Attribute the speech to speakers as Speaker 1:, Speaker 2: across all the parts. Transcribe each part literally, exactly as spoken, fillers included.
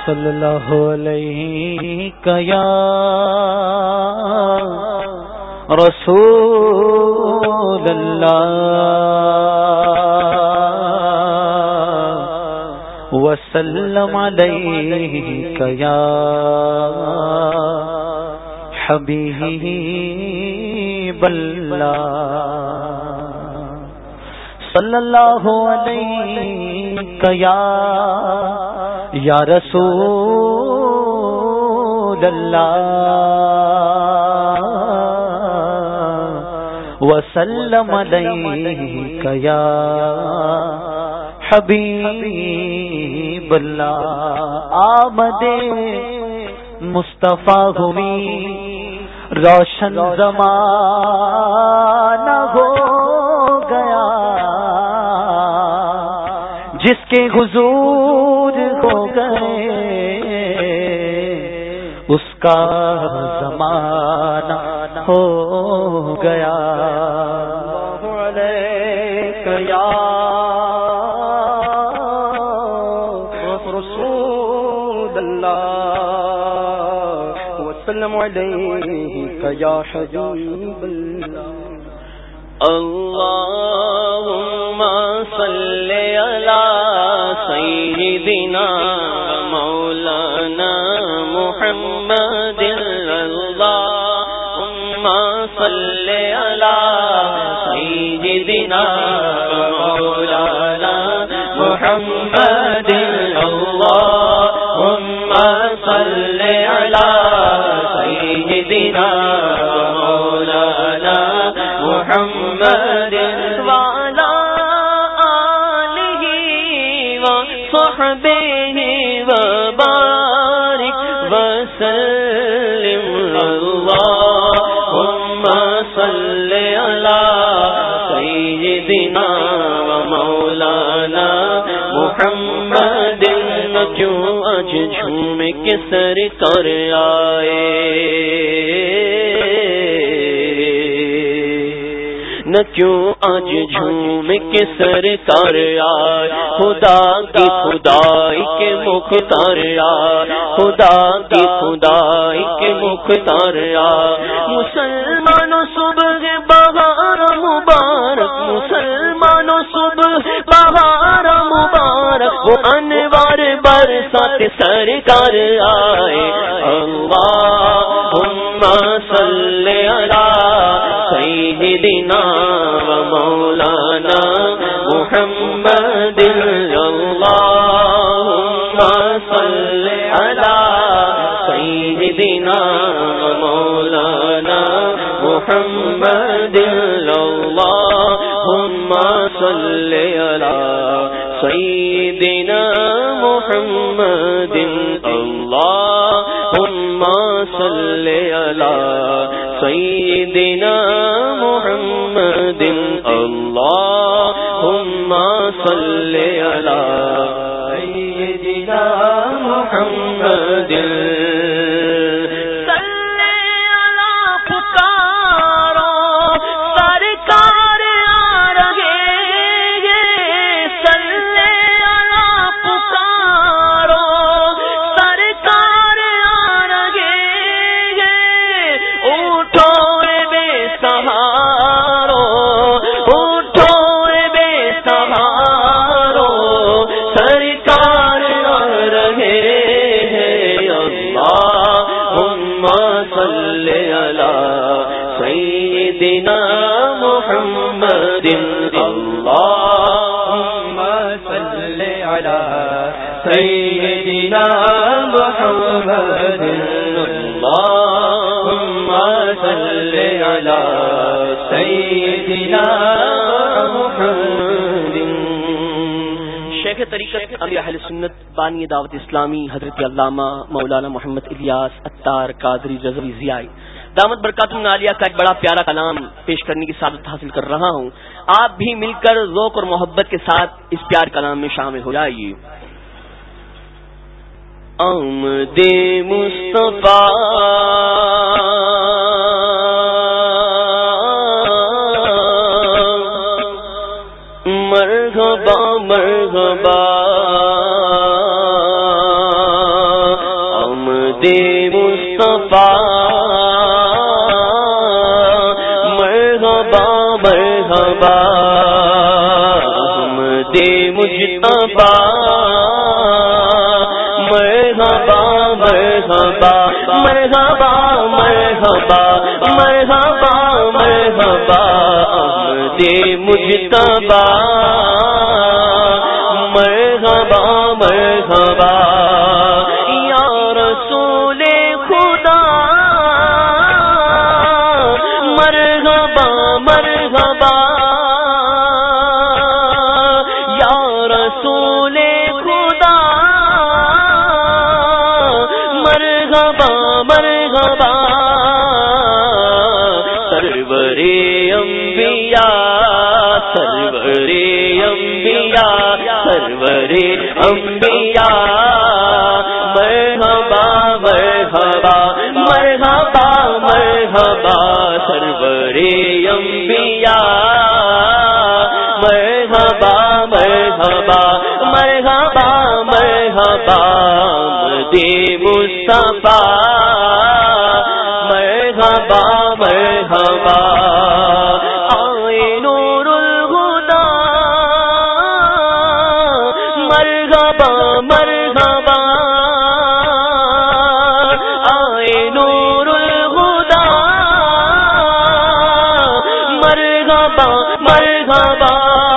Speaker 1: صلی اللہ علیہ یا رسول اللہ وسلم علیک یا حبیب اللہ صلی اللہ علیک یا یا رسول اللہ وسلم علیک یا حبیب اللہ آمد مصطفیٰ ہوئی روشن زمانہ ہو گیا جس کے حضور ہو گئے اس کا زمانہ ہو گیا علیک یا رسول اللہ وسلم علیک یا حبیب اللہ اللہم صلی علی سیدنا مولانا محمد اللہم صلی علی سیدنا مولانا محمد اللہم صلی علی سیدنا مولانا محمد وعلى آلہ وصحبہ وبارک وسلم اللہم صلی علی سیدنا ومولانا محمد جو اج جھوم کے سرکار آئے نہ کیوں آج جھوم کے سرکار آئے خدا کی خدائی کے مختار آئے خدا کی خدائی کے مختار آئے مسلمانوں صبح بہار مبارک مسلمانوں صبح بہار مبارک وہ انوار برسات سرکار آئے اللہم صلی علی سیدنا و مولانا محمد اللہم صلی علی سیدنا و مولانا محمد اللہم صلی علی سیدنا محمد اللہم صلی علی سیدنا محمد اللہم صلی علی سیدنا محمد سیدنا محمد اللہم صلی علی سیدنا محمد اللہم صلی علی سیدنا محمد شیخ طریقت امیر اہل سنت بانی دعوت اسلامی حضرت علامہ مولانا محمد الیاس عطار قادری رضوی ضیائی دامت برکاتہم عالیہ کا ایک بڑا پیارا کلام پیش کرنے کی سعادت حاصل کر رہا ہوں. آپ بھی مل کر ذوق اور محبت کے ساتھ اس پیار کلام میں شامل ہو جائیے. آمد مصطفیٰ مرحبا مرحبا مصطفیٰ مرحبا مرحبا احمد مجتبی مرحبا مرحبا مرحبا مرحبا مرحبا مرحبا احمد مجتبی مرحبا مرحبا یا رسول خدا مرحبا مرحبا یا رسول خدا مرحبا مرحبا سرور انبیاء سرور انبیاء سرور انبیاء مرحبا مرحبا مرحبا مرحبا سرور انبیاء مرحبا مرحبا مرحبا مرحبا احمد مصطفیٰ مرحبا مرحبا آئے نور الہدی مرحبا مرحبا آئے نور الہدی مرحبا مرحبا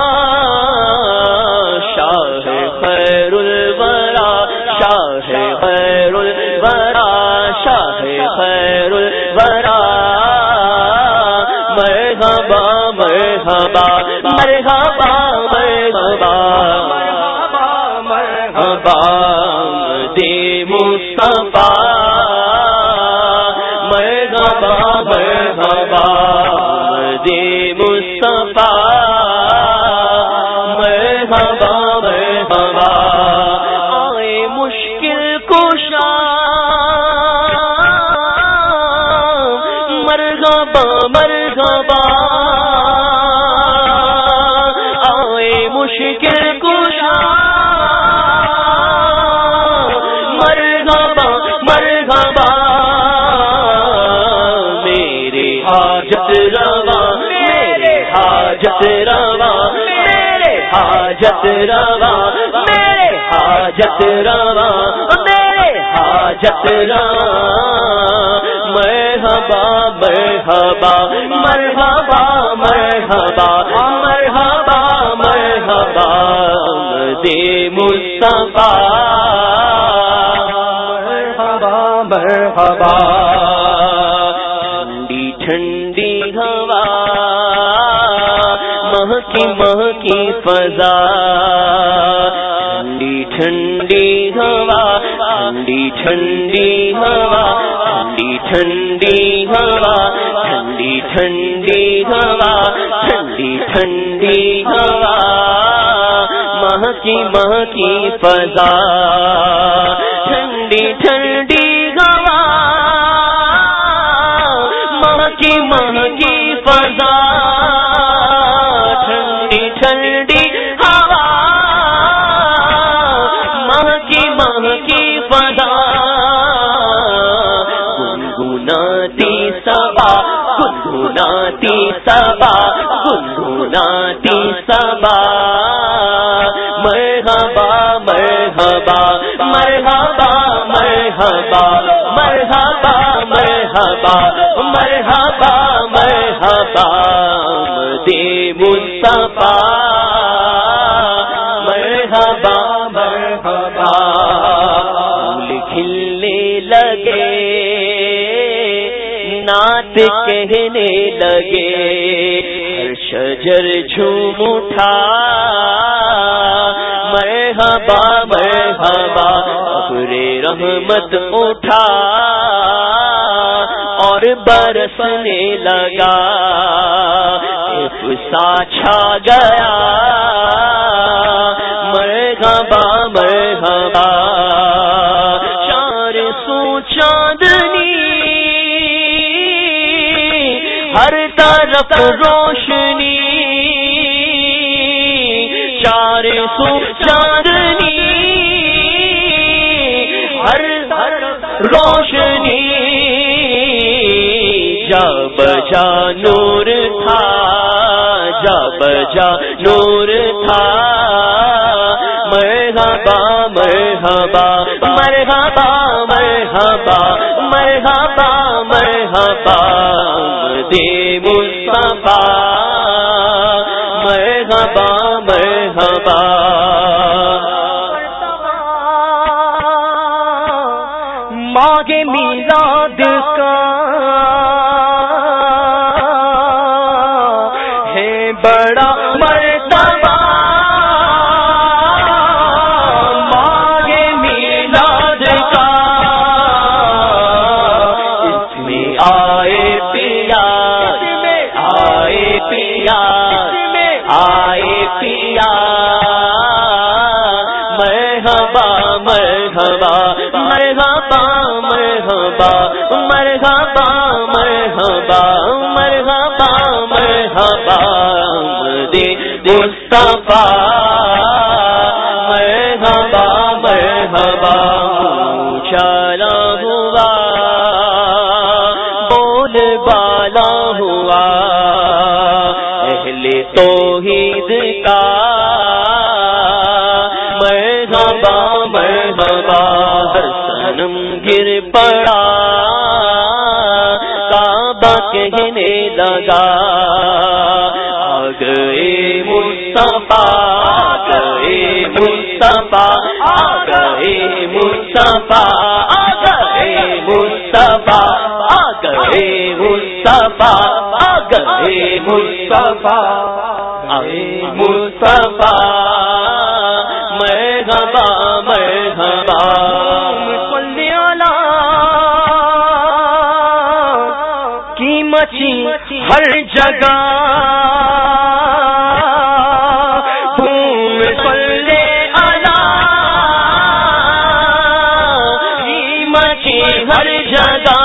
Speaker 1: شاہ خیر الورا شاہ خیر الورا شاہ خیر الورا مرحبا مرحبا مرحبا مرحبا مرحبا احمد مصطفیٰ مرحبا مرحبا احمد مصطفیٰ مرحبا مرحبا آئے مشکل کشا مرحبا مرحبا آئے مشکل کشا مرحبا مرحبا میرے حاجت روا میرے حاجت روا میرے حاجت روا میرے حاجت روا میرے حاجت روا مرحبا مرحبا مرحبا مرحبا مرحبا مرحبا احمد مصطفیٰ مرحبا مرحبا ٹھنڈی ٹھنڈی ہوا مہکی مہکی فضا ٹھنڈی ٹھنڈی ہوا ٹھنڈی ٹھنڈی ہوا ٹھنڈی ٹھنڈی ہوا ٹھنڈی ٹھنڈی ہوا ٹھنڈی ٹھنڈی ہوا مہکی مہکی فضا ٹھنڈی ٹھنڈی ہوا مہکی مہکی فضا ٹھنڈی ٹھنڈی ہوا مہکی مہکی فضا گنگناتی صبا گنگناتی صبا گنگناتی صبا مرحبا مرحبا مرحبا مرحبا مرحبا مرحبا مرحبا مرحبا احمد مصطفیٰ مرحبا مرحبا پھول کھلنے لگے نعت کہنے لگے ہر شجر جھوم اٹھا مرحبا مرحبا ابر رحمت اٹھا اور برسنے لگا سا چھا گیا مرحبا مرحبا چار سو چاندنی ہر طرف روشنی چار سو چاندنی ہر طرف روشنی جا بجا نور تھا جا بجا نور تھا مرحبا مرحبا مرحبا مرحبا مرحبا مرحبا دے مصطفیٰ مرحبا مرحبا ماہ میلاد کا ہے بڑا مرتبہ ماہ میلاد کا اس میں آئے پیا اس میں آئے پیا اس میں آئے پیا مرحبا مرحبا مرحبا مرحبا مرحبا مرحبا مرحبا مرحبا دے مصطفیٰ مرحبا مرحبا چلا ہوا بول بالا ہوا اہل توحید کا مرحبا مرحبا سنم گر پڑا کعبہ کہنے لگا آ گئے مصطفیٰ آ گئے مصطفیٰ آ گئے مصطفیٰ آ گئے مصطفیٰ آ گئے مصطفیٰ آ گئے مصطفیٰ آئے مصطفیٰ مرحبا مرحبا صلی علی کی مچی ہر جگہ دھوم صلی علی کی مچی ہر جگہ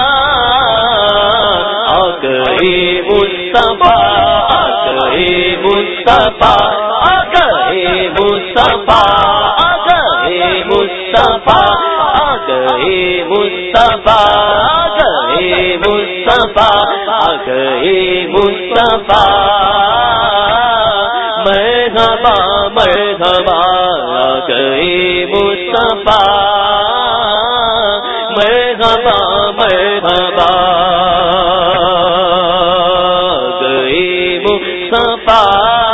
Speaker 1: آ گئے مصطفیٰ آ گئے مصطفیٰ آ گئے مصطفیٰ آ گئے مصطفیٰ آ گئے مصطفیٰ آ گئے مصطفیٰ آ گئے مصطفیٰ مرحبا مرحبا آ گئے مصطفیٰ مرحبا مرحبا گئے مصطفیٰ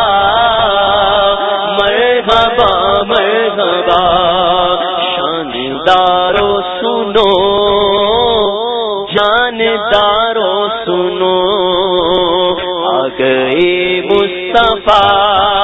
Speaker 1: مرحبا مرحبا شاندارو سنو جاندارو سنو آ گئے مصطفیٰ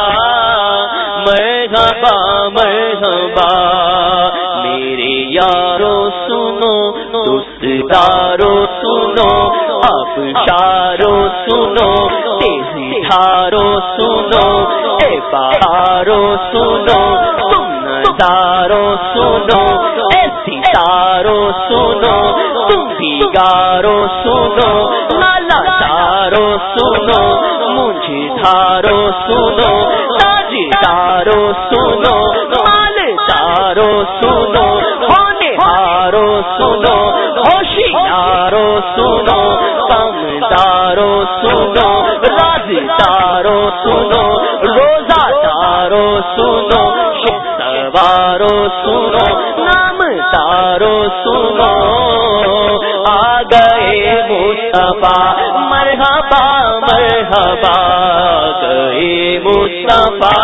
Speaker 1: مرحبا مرحبا میرے یارو سنو دوست دارو سنو افشارو سنو تیزی دھارو سنو اے بہارو سنو تم نظارو سنو اے ستارو سنو تم دیگارو سنو نالا دارو سنو مجھے دھارو سنو تاج دارو سنو مال دارو سنو ہونے ہارو سنو ہوشیارو سنو کمدارو سنو رازدارو سنو روزہ دارو سنو سوارو سنو نام دارو سنو آ گئے مصطفیٰ مرحبا مرحبا گئے مصطفیٰ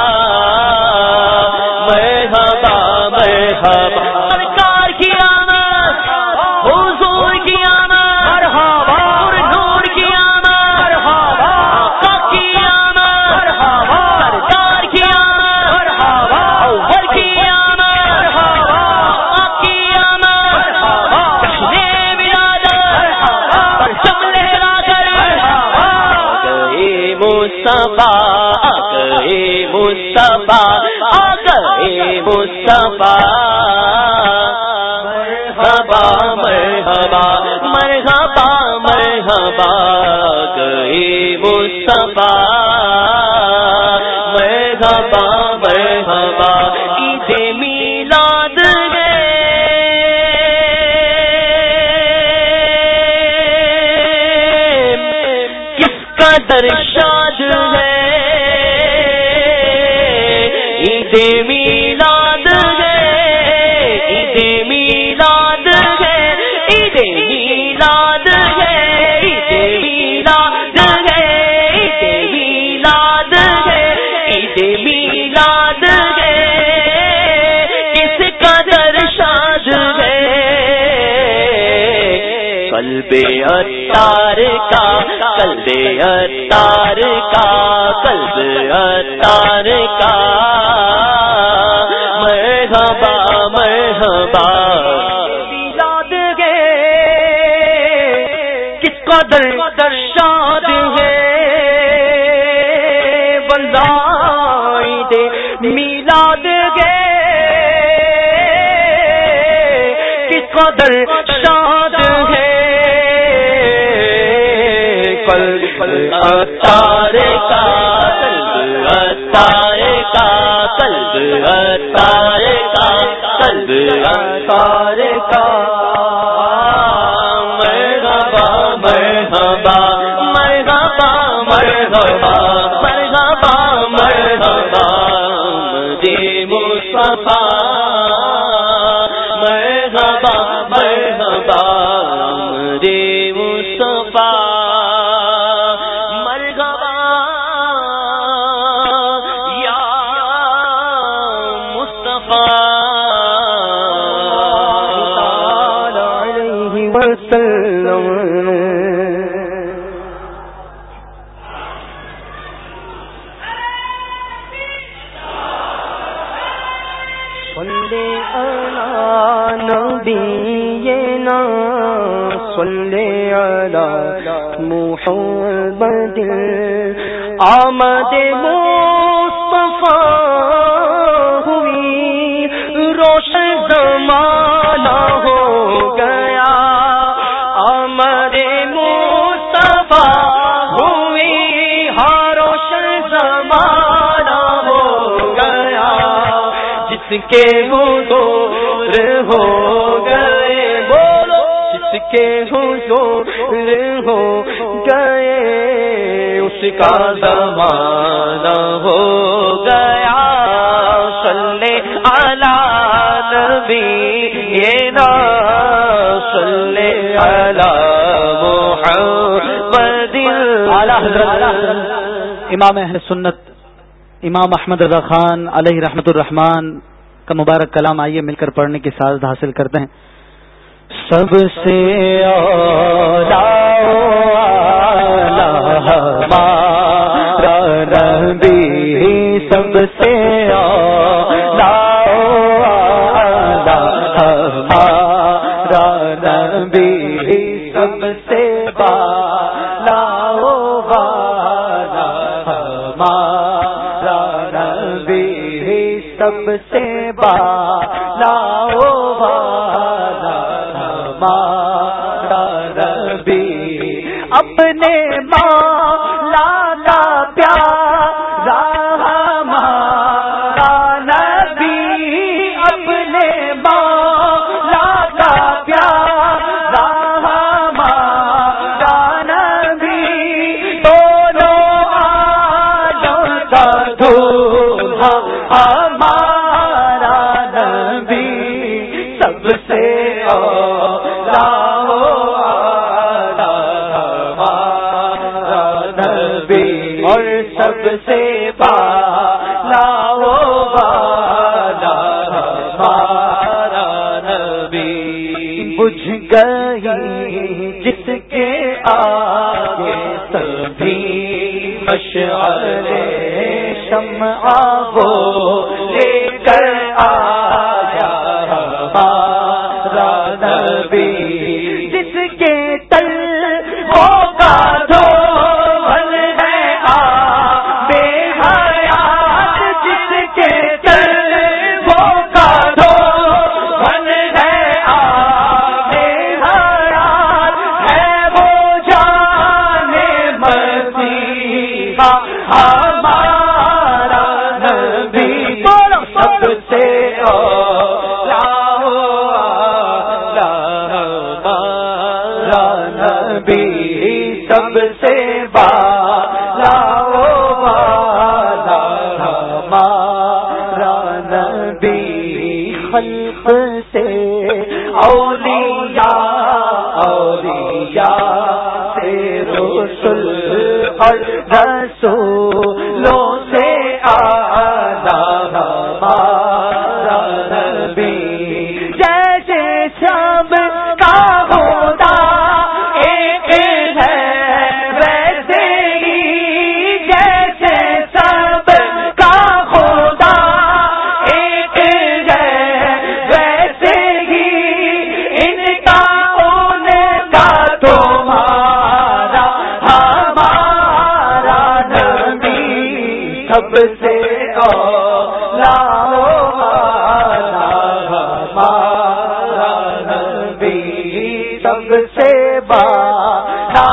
Speaker 1: مرحبا مرحبا سرکار کی آمد حضور کی آمد مرحبا اور نور کی آمد مرحبا آقا کی آمد مرحبا سرکار کی آمد مرحبا اول کی آمد مرحبا آقا کی آمد مرحبا کشنے ولادت مرحبا پرچم لہرا کر مرحبا گئے مصطفیٰ گئے مصطفیٰ آ گئے مصطفیٰ مرحبا مرحبا مرحبا مرحبا گئے مصطفیٰ مرحبا مرحبا عید میلاد گئے قدر شاد ہے عید میلاد ہے عید میلاد ہے عید میلاد ہے عید میلاد ہے عید میلاد ہے عید میلاد ہے کس قدر شاد ہے قلب عطار کا قلب عطار کا قلب عطار کا مرحبا مرحبا میلاد ہے کس قدر شاد ہے واللہ میلاد ہے کس قدر شاد ہے قلب عطار کا قلب عطار کا قلب عطار کا قلب عطار کا مرحبا مرحبا مرحبا مرحبا مرحبا مرحبا مجھے مصطفیٰ مرحبا مرحبا مجھے مصطفیٰ
Speaker 2: محمد آمد مصطفیٰ ہوئی روشن زمانہ ہو گیا آمد مصطفیٰ ہوئی ہاں روشن زمانہ ہو گیا جس کے حضور ہو گئے بولو جس کے حضور ہو گئے اس کا زمانہ ہو گیا صلی علی نبینا صلی علی محمد
Speaker 3: امام اہل سنت امام احمد رضا خان علیہ رحمت الرحمان کا مبارک کلام آئیے مل کر پڑھنے کی سعادت حاصل کرتے ہیں. سب سے اولا ہمارا نبی سب سے اولا ہمارا نبی سب سے بالا والا ہمارا نبی سب سے بالا والا ہمارا نبی اپنے مولا کا پیارا ہمارا نبی اپنے مولا کا پیارا ہمارا نبی دونوں آدم کا دولہا ہمارا نبی سب سے اولا اور سب سے بالا والا ہمارا نبی بجھ گئی جس کے آگے سبھی مشعلے شمع وہ لے کر آیا ہمارا نبی جس کے تل ہوگا دو سب سے با اور رسولوں سے آلہ ہمارا نبی جیسے سب کا خدا ایک ہے ویسے ہی جیسے سب کا خدا ایک ہے ویسے ہی ان کا ان کا تمہارا ہمارا نبی سب سے اولا ہمارا نبی سب سے بالا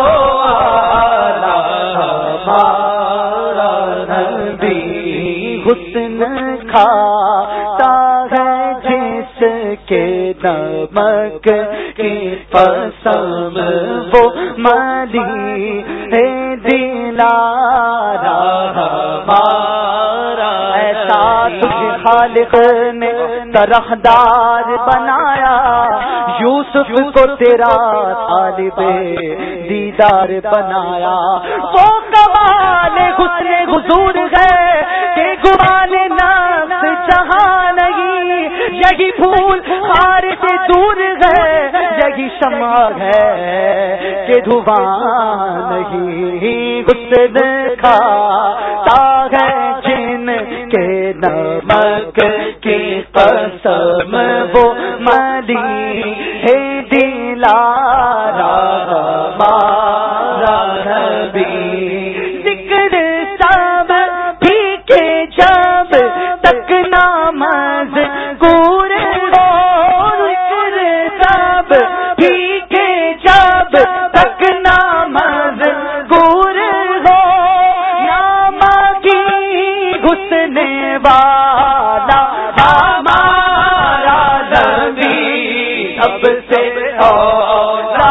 Speaker 3: ہمارا نبی حسن کھاتا ہے جس کے نمک کی پسند وہ ملی ہے دلارا ہمارا ایسا تجھ خالق نے طرحدار بنایا یوسف کو تیرا طالب دیدار بنایا وہ کمال حسن حضور ہے کہ گمان نفس جہاں نہیں یہی پھول خار سے دور ہے یہی شمع ہے کہ دھواں نہیں حسن کھاتا ہے جن کے نمک کی قسم وہ ملی ہے دلارا ہمارا نبی ذکر سب ٹھیکے جب تک ناماز گور ہو ذکر سب ٹھیکے جب تک ناماز گور ہو نامہ کی حسن والا ہمارا نبی سب سے اولا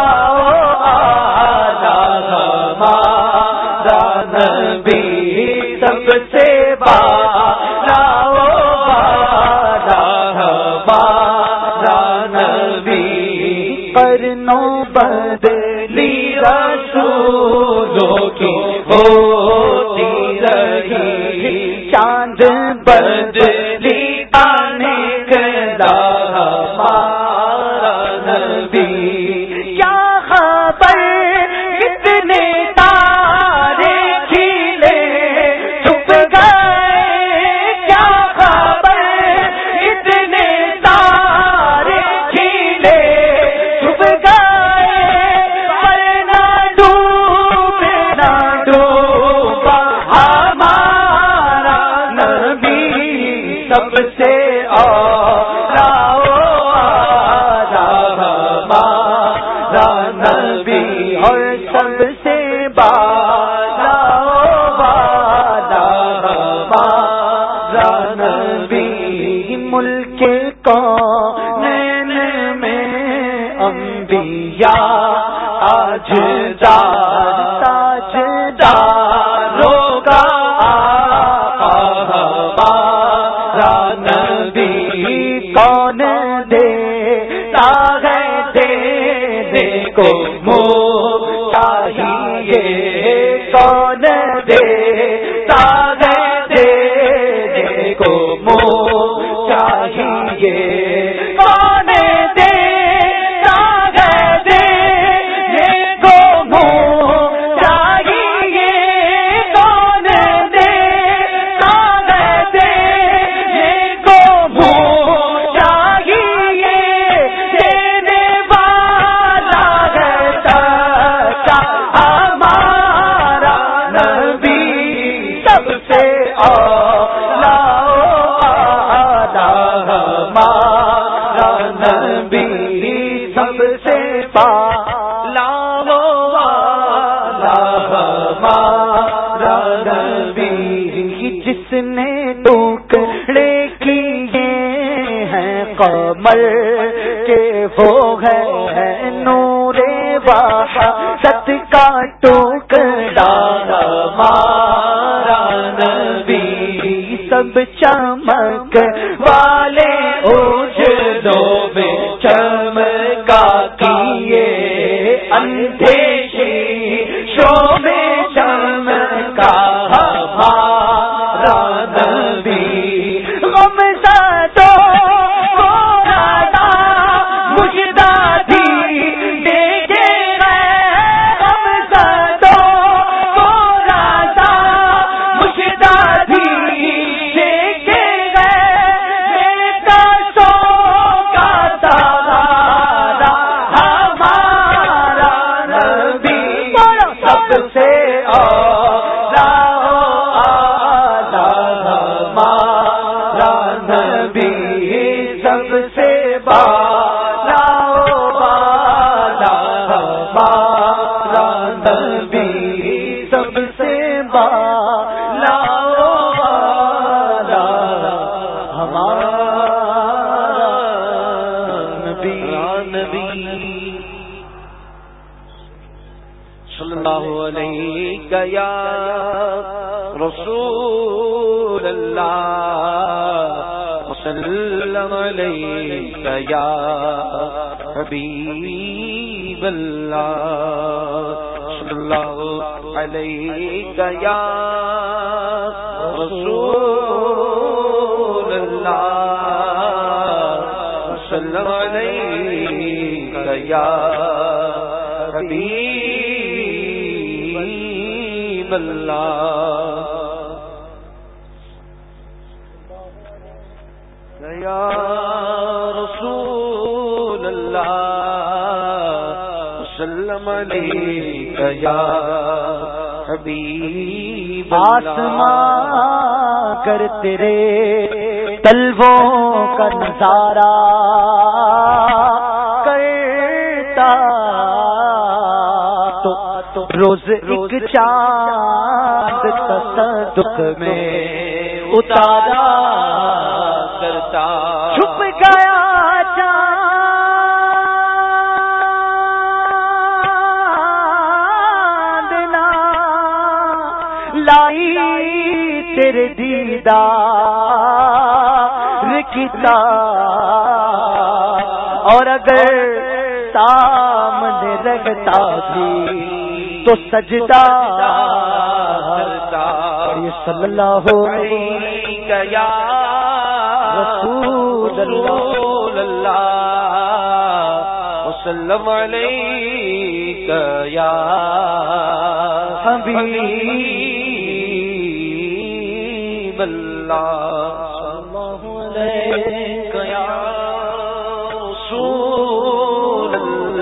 Speaker 3: ہمارا نبی سب سے بالا ہمارا نبی قرنوں بدلی رسولوں کی ہوتی رہی چاند بدلی آنے گلا ہمارا نبی کیا خبر کتنے تارے کھلے چھپ گئے کیا خبر کتنے تارے کھلے چھپ گئے ورنہ ڈوبے نہ ڈوبا ہمارا نبی سب سے اولا ہمارا نبی اور سب سے بالا والا ہمارا نبی ملک کونین میں انبیاء تاجدار تاجداروں کا آقا ہمارا نبی کون دیتا ہے دینے کو منہ چاہیے کون دیتا ہے دینے کو منہ چاہیے کون دیتا ہے دینے کو منہ چاہیے کون دیتا ہے دینے کو منہ چاہیے دینے والا ہے سچا ہمارا نبی سب سے اولا ہمارا نبی سب سے بالا ہمارا نبی جس نے ٹکڑے کیے ہیں قمر کے وہ ہے نور وحدت کا ٹکڑا ہمارا نبی سب چمک والے اجلوں میں چمکا کیے اندھے شیشوں میں
Speaker 2: آلہ آلہ ہمارا نبی سب سے بالا بالا ہمارا نبی سب سے بالا بالا ہمارا نبی صلی اللہ علیہ یا رسول اللہ وسلم علیہ یا حبیب اللہ صلی اللہ علیہ یا رسول اللہ وسلم علیہ یا حبیب اللہ یا رسول اللہ وسلم علیہ یا حبیب
Speaker 3: آسمان کر تیرے طلبوں کا نظارہ کرتا تو روز ایک چاند تصدق میں اتارا
Speaker 2: کرتا
Speaker 3: چھپ گیا چاند نہ لائی تیرے دیدار کتا اور اگر سامنے رہتا بھی تو سجدہ کرتا صلی اللہ علیہ یا رسول اللہ
Speaker 2: وسلم علیہ یا حبیب اللہ صلی اللہ علیہ یا رسول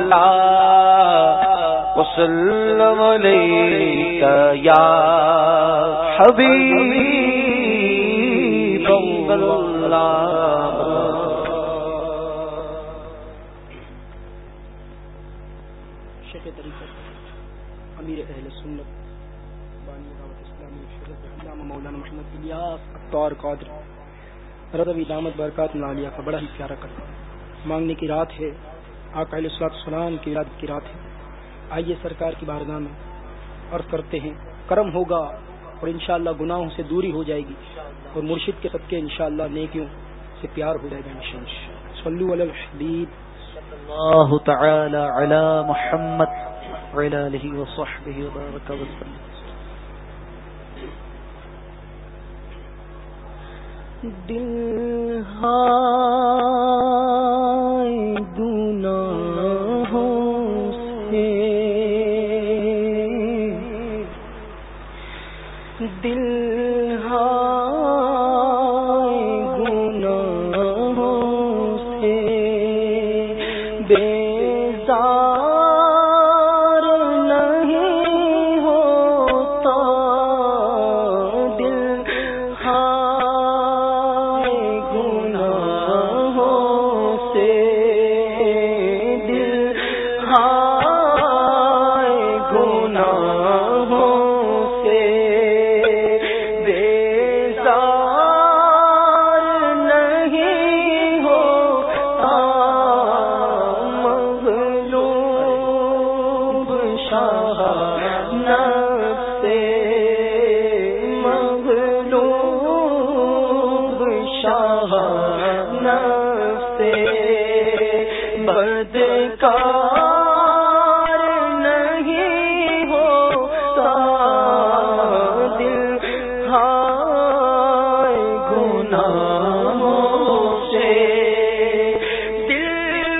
Speaker 2: اللہ وسلم علیہ یا حبیب اللہ
Speaker 1: شیخ طریقت امیر اہل سنت بانی دعوت اسلامی حضرت علامہ مولانا محمد الیاس عطار قادری رضوی دامت برکات عالیہ کا بڑا ہی پیارا قصہ مانگنے کی رات ہے، آقا علیہ الصلوۃ والسلام کی ولادت کی رات ہے۔ آئیے سرکار کی بارگاہ میں عرض کرتے ہیں، کرم ہوگا اور انشاءاللہ گناہوں سے دوری ہو جائے گی اور مرشد کے صدقے انشاءاللہ نیکیوں سے پیار ہو جائے گا انشاءاللہ۔ صلو علی الحبیب
Speaker 3: صلی اللہ تعالی علی محمد وعلی آلہ وصحبہ وبارک وسلم۔
Speaker 2: دل ہائے گناہوں سے دل ہائے گناہوں سے بیزار نہیں ہوتا، دل ہائے گناہوں سے دل ہائے گناہوں سے بیزار نہیں ہوتا، مغلوب شاہ نفس مغلوب شاہ نفس بدکار نہیں ہوتا، دل ہائے گناہوں سے دل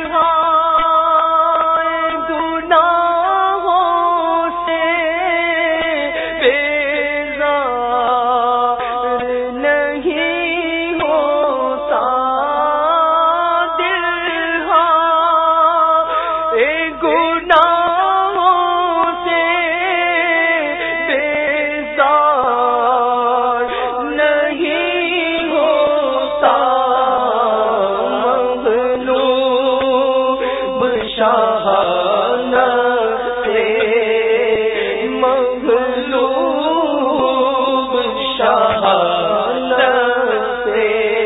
Speaker 2: ہائے گناہوں سے مغلوب شہادت سے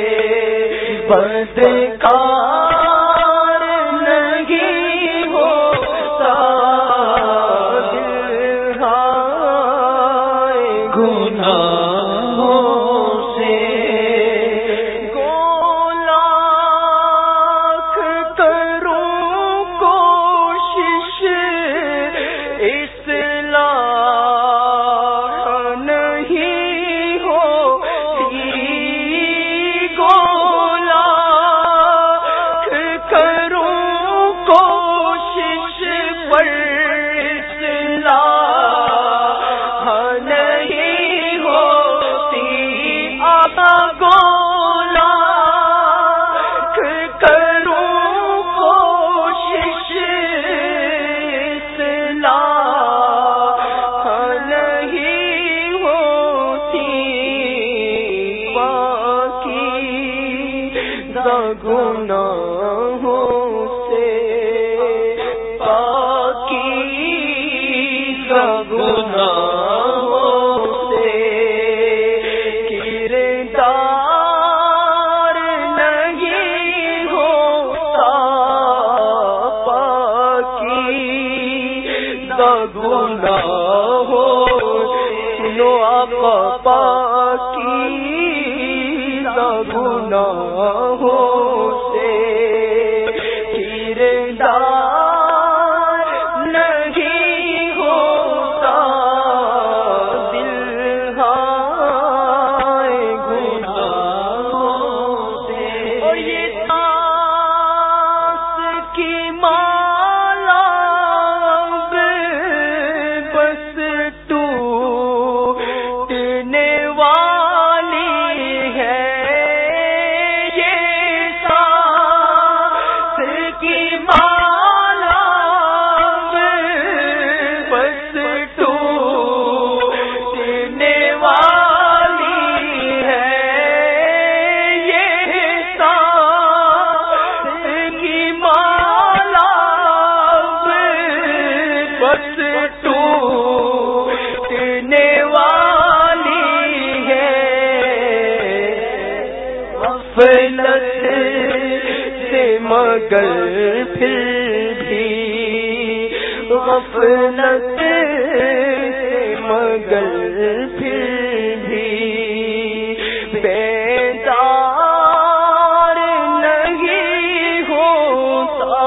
Speaker 2: بدکار نہیں ہوتا دل ہائے گناہوں سے گو لاکھ کروں کوشش اصلاح نہیں ہوتی گو لاکھ کروں کوشش پر اصلاح نہیں ہوتی آقا گو لاکھ کروں کوشش اصلاح نہیں ہوتی پاکیزہ گناہوں سے پاکیزہ گناہوں سے کردار نہیں ہوتا پاکیزہ گناہوں سنو آقا پاکیزہ گناہوں سے کردار نہیں ہوتا دل ہائے گناہوں سے اور یہ سانس کی مالا بس ٹوٹنے والی ہے یہ سانس کی مالا بس ٹوٹنے والی ہے یہ سانس کی مالا بس ٹوٹنے والی ہے غفلت سے مگر پھر بھی غفلت سے مگر پھر بھی بیدار نہیں ہوتا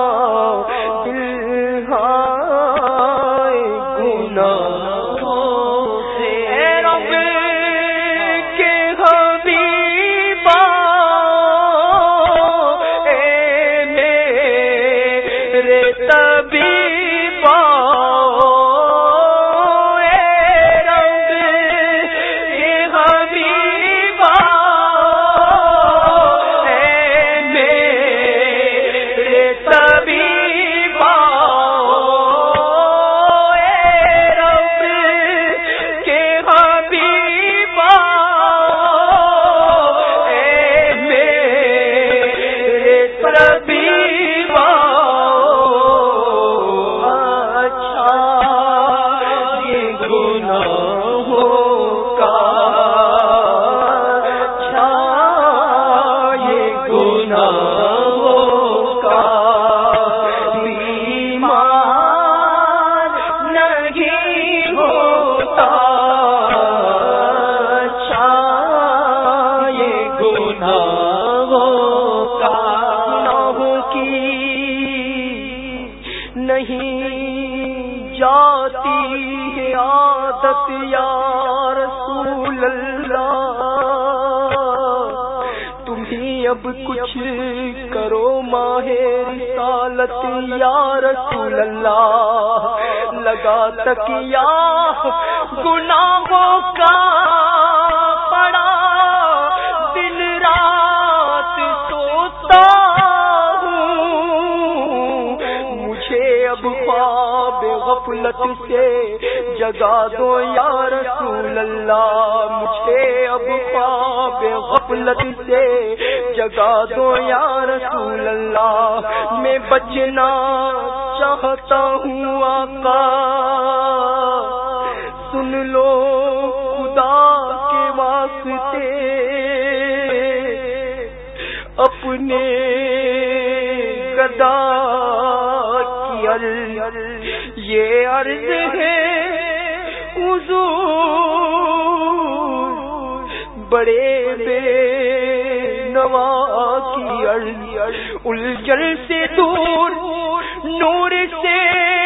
Speaker 2: دل ہائے گناہوں سے اے رب کے حبیبا اے میرے طبیبا اے رب کے حبیبا اے میرے طبیبا اے رب کے حبیبا اے میرے طبیبا اچھا یہ گناہوں کا اچھا یہ گناہوں کا بیمار نہیں ہوتا اچھا یہ گناہوں کا گناہوں کی نہیں جاتی ہے عادت یا رسول اللہ تم ہی اب کچھ کرو ماہ رسالت یا رسول اللہ لگا تکیا گناہوں کا پڑا دن رات سوتا ہوں مجھے اب خواب غفلت سے جگا دو یا رسول اللہ مجھے اب خواب غفلت سے جگا دو یا رسول اللہ میں بچنا چاہتا ہوں آقا سن لو خدا کے واسطے اپنے گدا کی عرض، یہ عرض ہے حضور بڑے بے نوا کی عرض، الجھن سے دور نور سے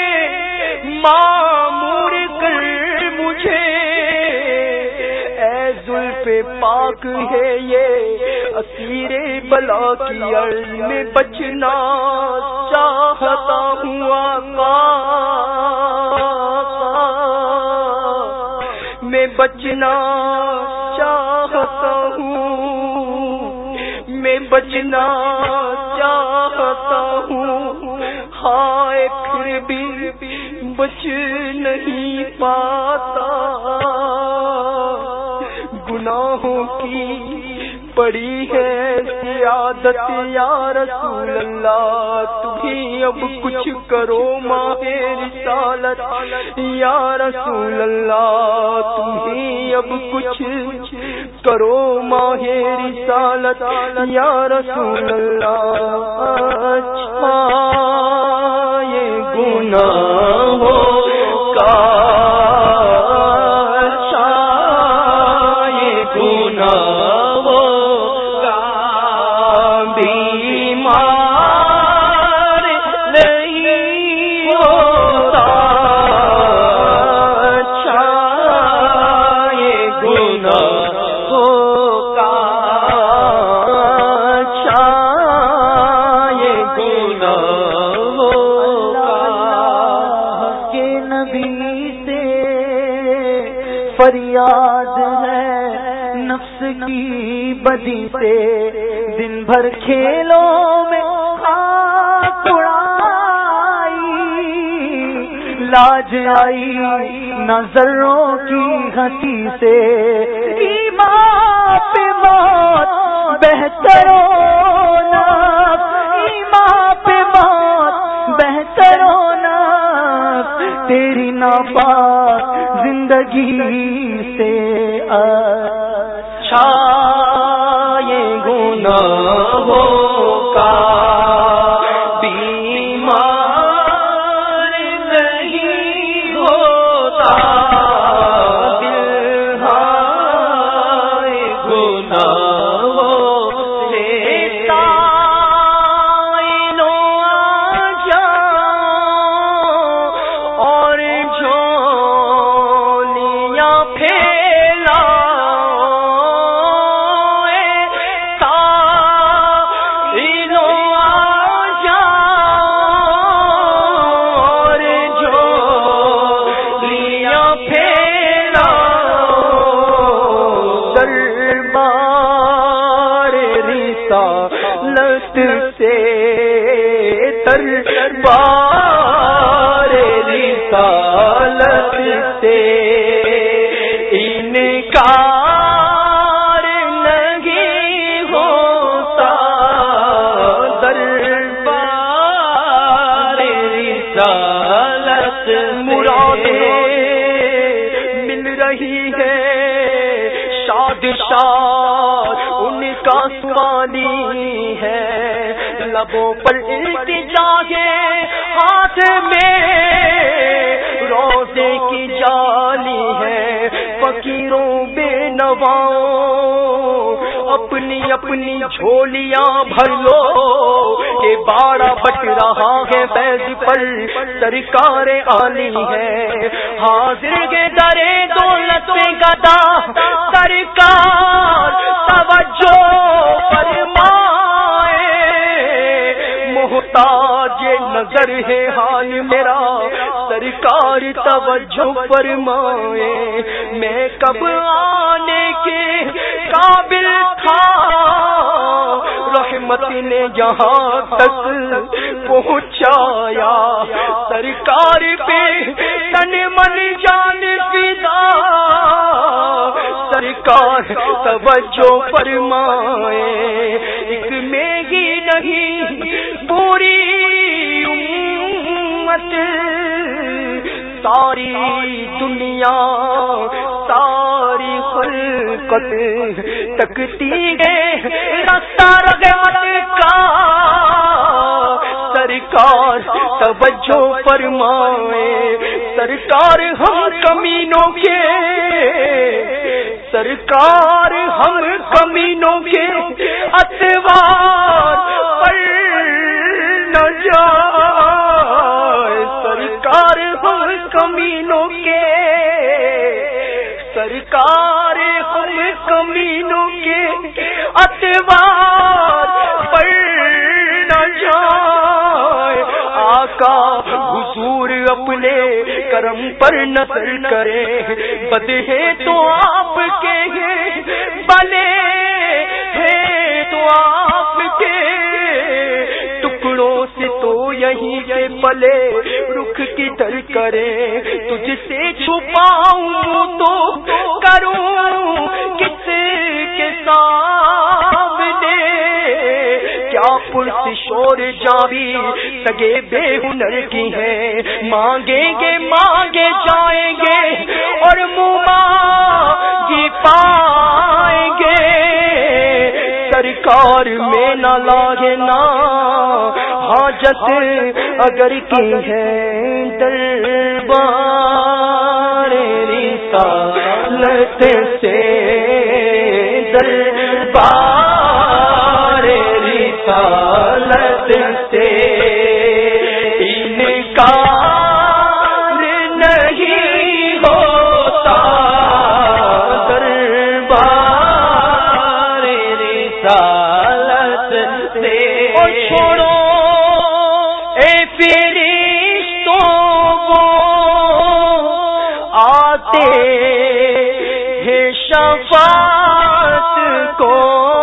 Speaker 2: معمور کر مجھے، اے زلف پاک ہے یہ اسیر بلا کی عرض، میں بچنا چاہتا ہوں آقا، میں بچنا چاہتا ہوں، میں بچنا چاہتا ہوں، ہائے پھر بھی بچ نہیں پاتا، گناہوں کی پڑی ہے سیادت یا رسول اللہ، تمہیں اب کچھ کرو ماہ رسالت یا رسول اللہ، تمہیں اب کچھ کرو ماہ رسالت یا رسول اللہ، اچھا یہ گناہوں کا
Speaker 3: فریاد ہے نفس کی بدی سے، دن بھر کھیلوں میں خاک اڑائی، لاج آئی نظروں کی ہنسی سے، ایمان پہ موت بہتر ہونا، ایمان پہ موت بہتر ہونا، تیری ناپاک زندگی سے اچھا یہ گناہوں کا بیمار نہیں ہوتا دل، ہائے گناہوں سے تائنوں آ جاؤ اور جھولیاں پھیلا، دربار رسالت سے انکار نہیں ہوتا، دربار رسالت مرادیں مل رہی ہے، شاد شاد ان کا سوالی ہے، لبوں پر التجا ہے، ہاتھ میں روزے کی جالی ہے، فقیروں بے نواؤں اپنی اپنی جھولیاں بھر لو، کہ باڑا بٹ رہا ہے بیض پر سرکار عالی ہے، حاضر کے درے دولت پہ گدا سرکار توجہ فرمائے، محتاج نظر ہے حال میرا سرکار توجہ فرمائے، میں کب آنے کے قابل تھا، رحمت نے جہاں تک پہنچایا، سرکار پہ تن من جان فدا، سرکار توجہ فرمائے، ایک میں ہی نہیں پوری امت ساری دنیا
Speaker 2: خلقت تکتی ہے راستہ رحمت کا سرکار توجہ فرمائے سرکار ہم کمینوں کے سرکار ہم کمینوں کے اتوار پر نہ جائے سرکار ہم کمینوں کے سرکار ہم کمینوں کے اتوار پر نہ جائے آقا حضور اپنے کرم پر نظر کرے بد ہے تو آپ کے بلے ہے تو آپ کے ٹکڑوں سے تو یہیں کے پلے رخ کدھر کرے تجھ سے چھپاؤں تو کروں کس کے سامنے کیا پرس شور جاوی سگے بے ہنر کی ہے مانگیں گے مانگے جائیں گے اور منہ مانگی پائیں گے سرکار میں نہ لاگے نا حاجت اگر کی ہے دربار رسالت سے دربار رسالت سے انکار نہیں ہوتا دربار رسالت سے اور چھوڑو اے فرشتوں کو آتے ہیں شفاعت کو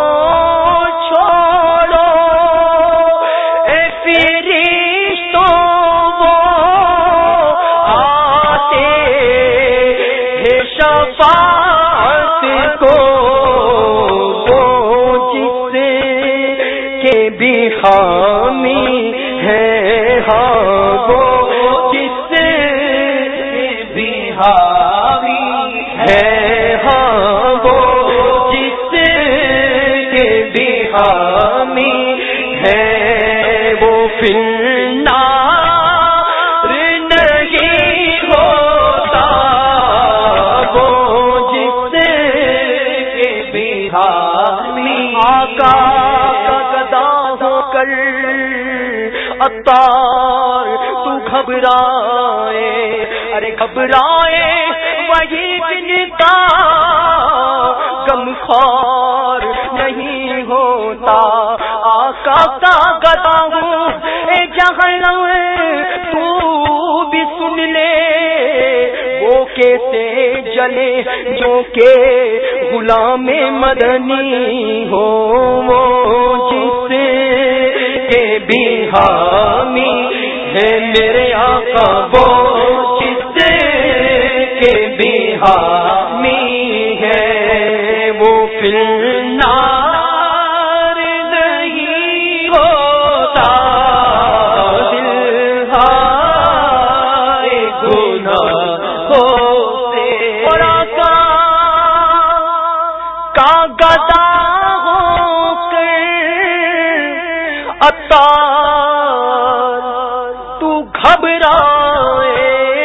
Speaker 2: حامی ہے ہاں وہ جس بھی حامی ہے ہاں وہ جس کے بھی حامی ہے وہ پھر نار نہیں ہوتا وہ جس کے بھی حامی آقا عطار تو گھبرائے ارے گھبرائے وہی جن کا غمخوار نہیں ہوتا آقا کا گدا ہوں اے جہنم تو بھی سن لے وہ کیسے جلے جو کہ غلام مدنی ہو وہ جس کے بھی حامی ہے میرے آقا وہ جس کے بھی حامی ہے وہ پھر نار نہیں ہوتا دل ہائے گناہوں سے اور آقا کا گدا ہو کر عطار تو گھبرائے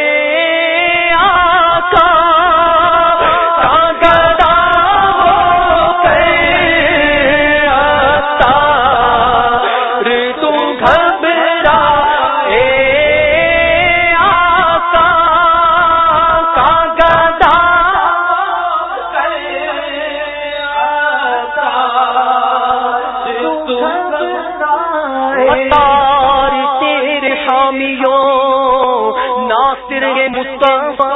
Speaker 2: آقا کا گدا ہو کر عطار تو گھبرائے آقا کا گدا ہو کر عطار تو عطار تیرے حامیوں ناصر مصطفیٰ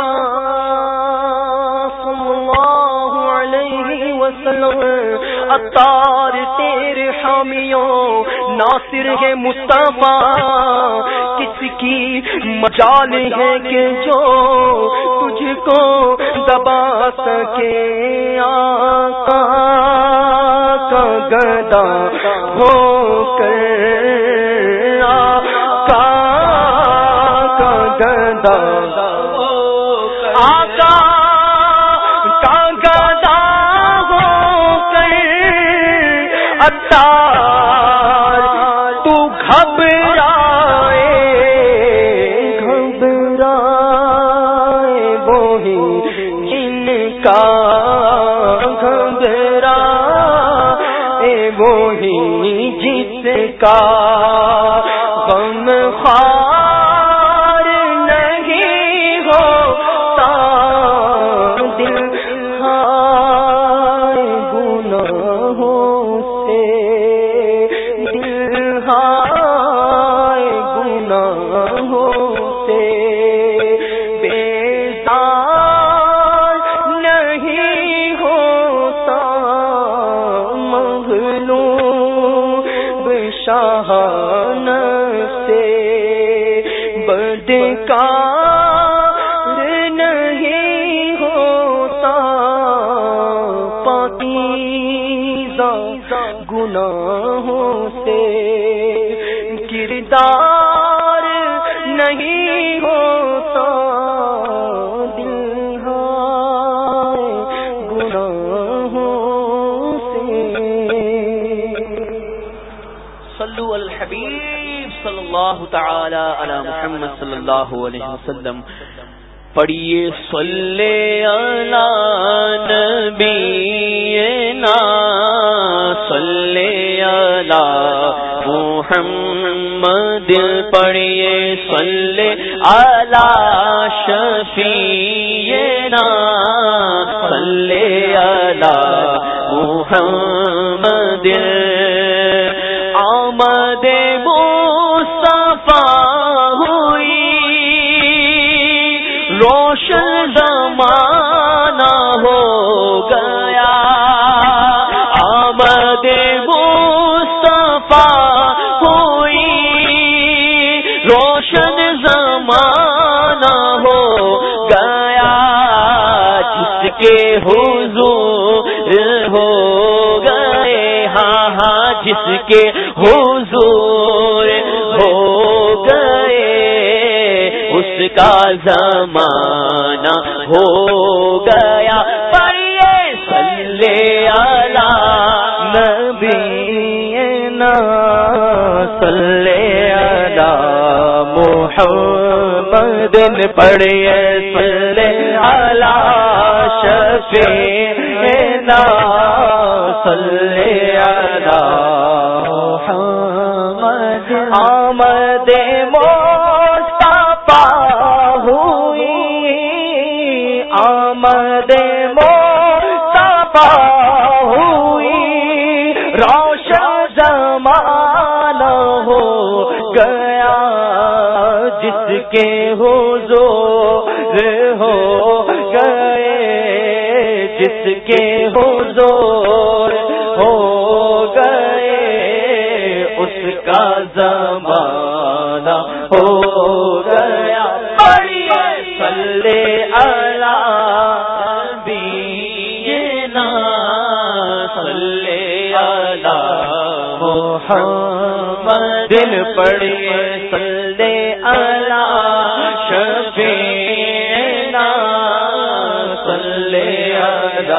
Speaker 2: صلی اللہ علیہ وسلم عطار تیرے حامیوں ناصر مصطفیٰ کس کی مجال ہے کہ جو تجھ کو دبا سکے آقا کا گدا ہو کر آقا کا گدا آقا کا گدا عطار تو گھبرائے گھبرائے وہی جن کا گھبرائے وہی جس کا غم خوار نہیں ہوتا دل ہائے گناہوں سے دل ہائے گناہوں سے بیزار نہیں ہوتا مغلوب شاہان سے بدکار نہیں ہوتا پاکیزہ گناہوں سے کردار نہیں ہوتا دل ہائے گناہوں سے.
Speaker 1: صلو علی الحبیب صلی اللہ تعالی علی محمد صلی اللہ علیہ وسلم. پڑھیے صلی علی نبینا صلی علی محمد. پڑھیے صلی علی شفیعنا صلی علی محمد. آمد مصطفیٰ ہوئی روشن زمانہ ہو گیا. آمد مصطفیٰ ہوئی روشن زمانہ ہو گیا. جس کے حضور ہو گئے ہاں ہاں جس کے حضور ہو گئے اس کا زمانہ ہو گیا. پڑھیے صلی علی نبینا صلی علی محمد. پڑھیے صلی علی شفیعنا صلی علی محمد. آمد مصطفیٰ ہوئی آمد مصطفیٰ ہوئی روشن زمانہ ہو گیا. جس کے حضور ہو گئے جس کے حضور ہو گئے اس کا زمانہ ہو گیا. پڑھیے صلی علی نبینا صلی علی محمد. پڑھیے صلی علی شفیعنا صلی علی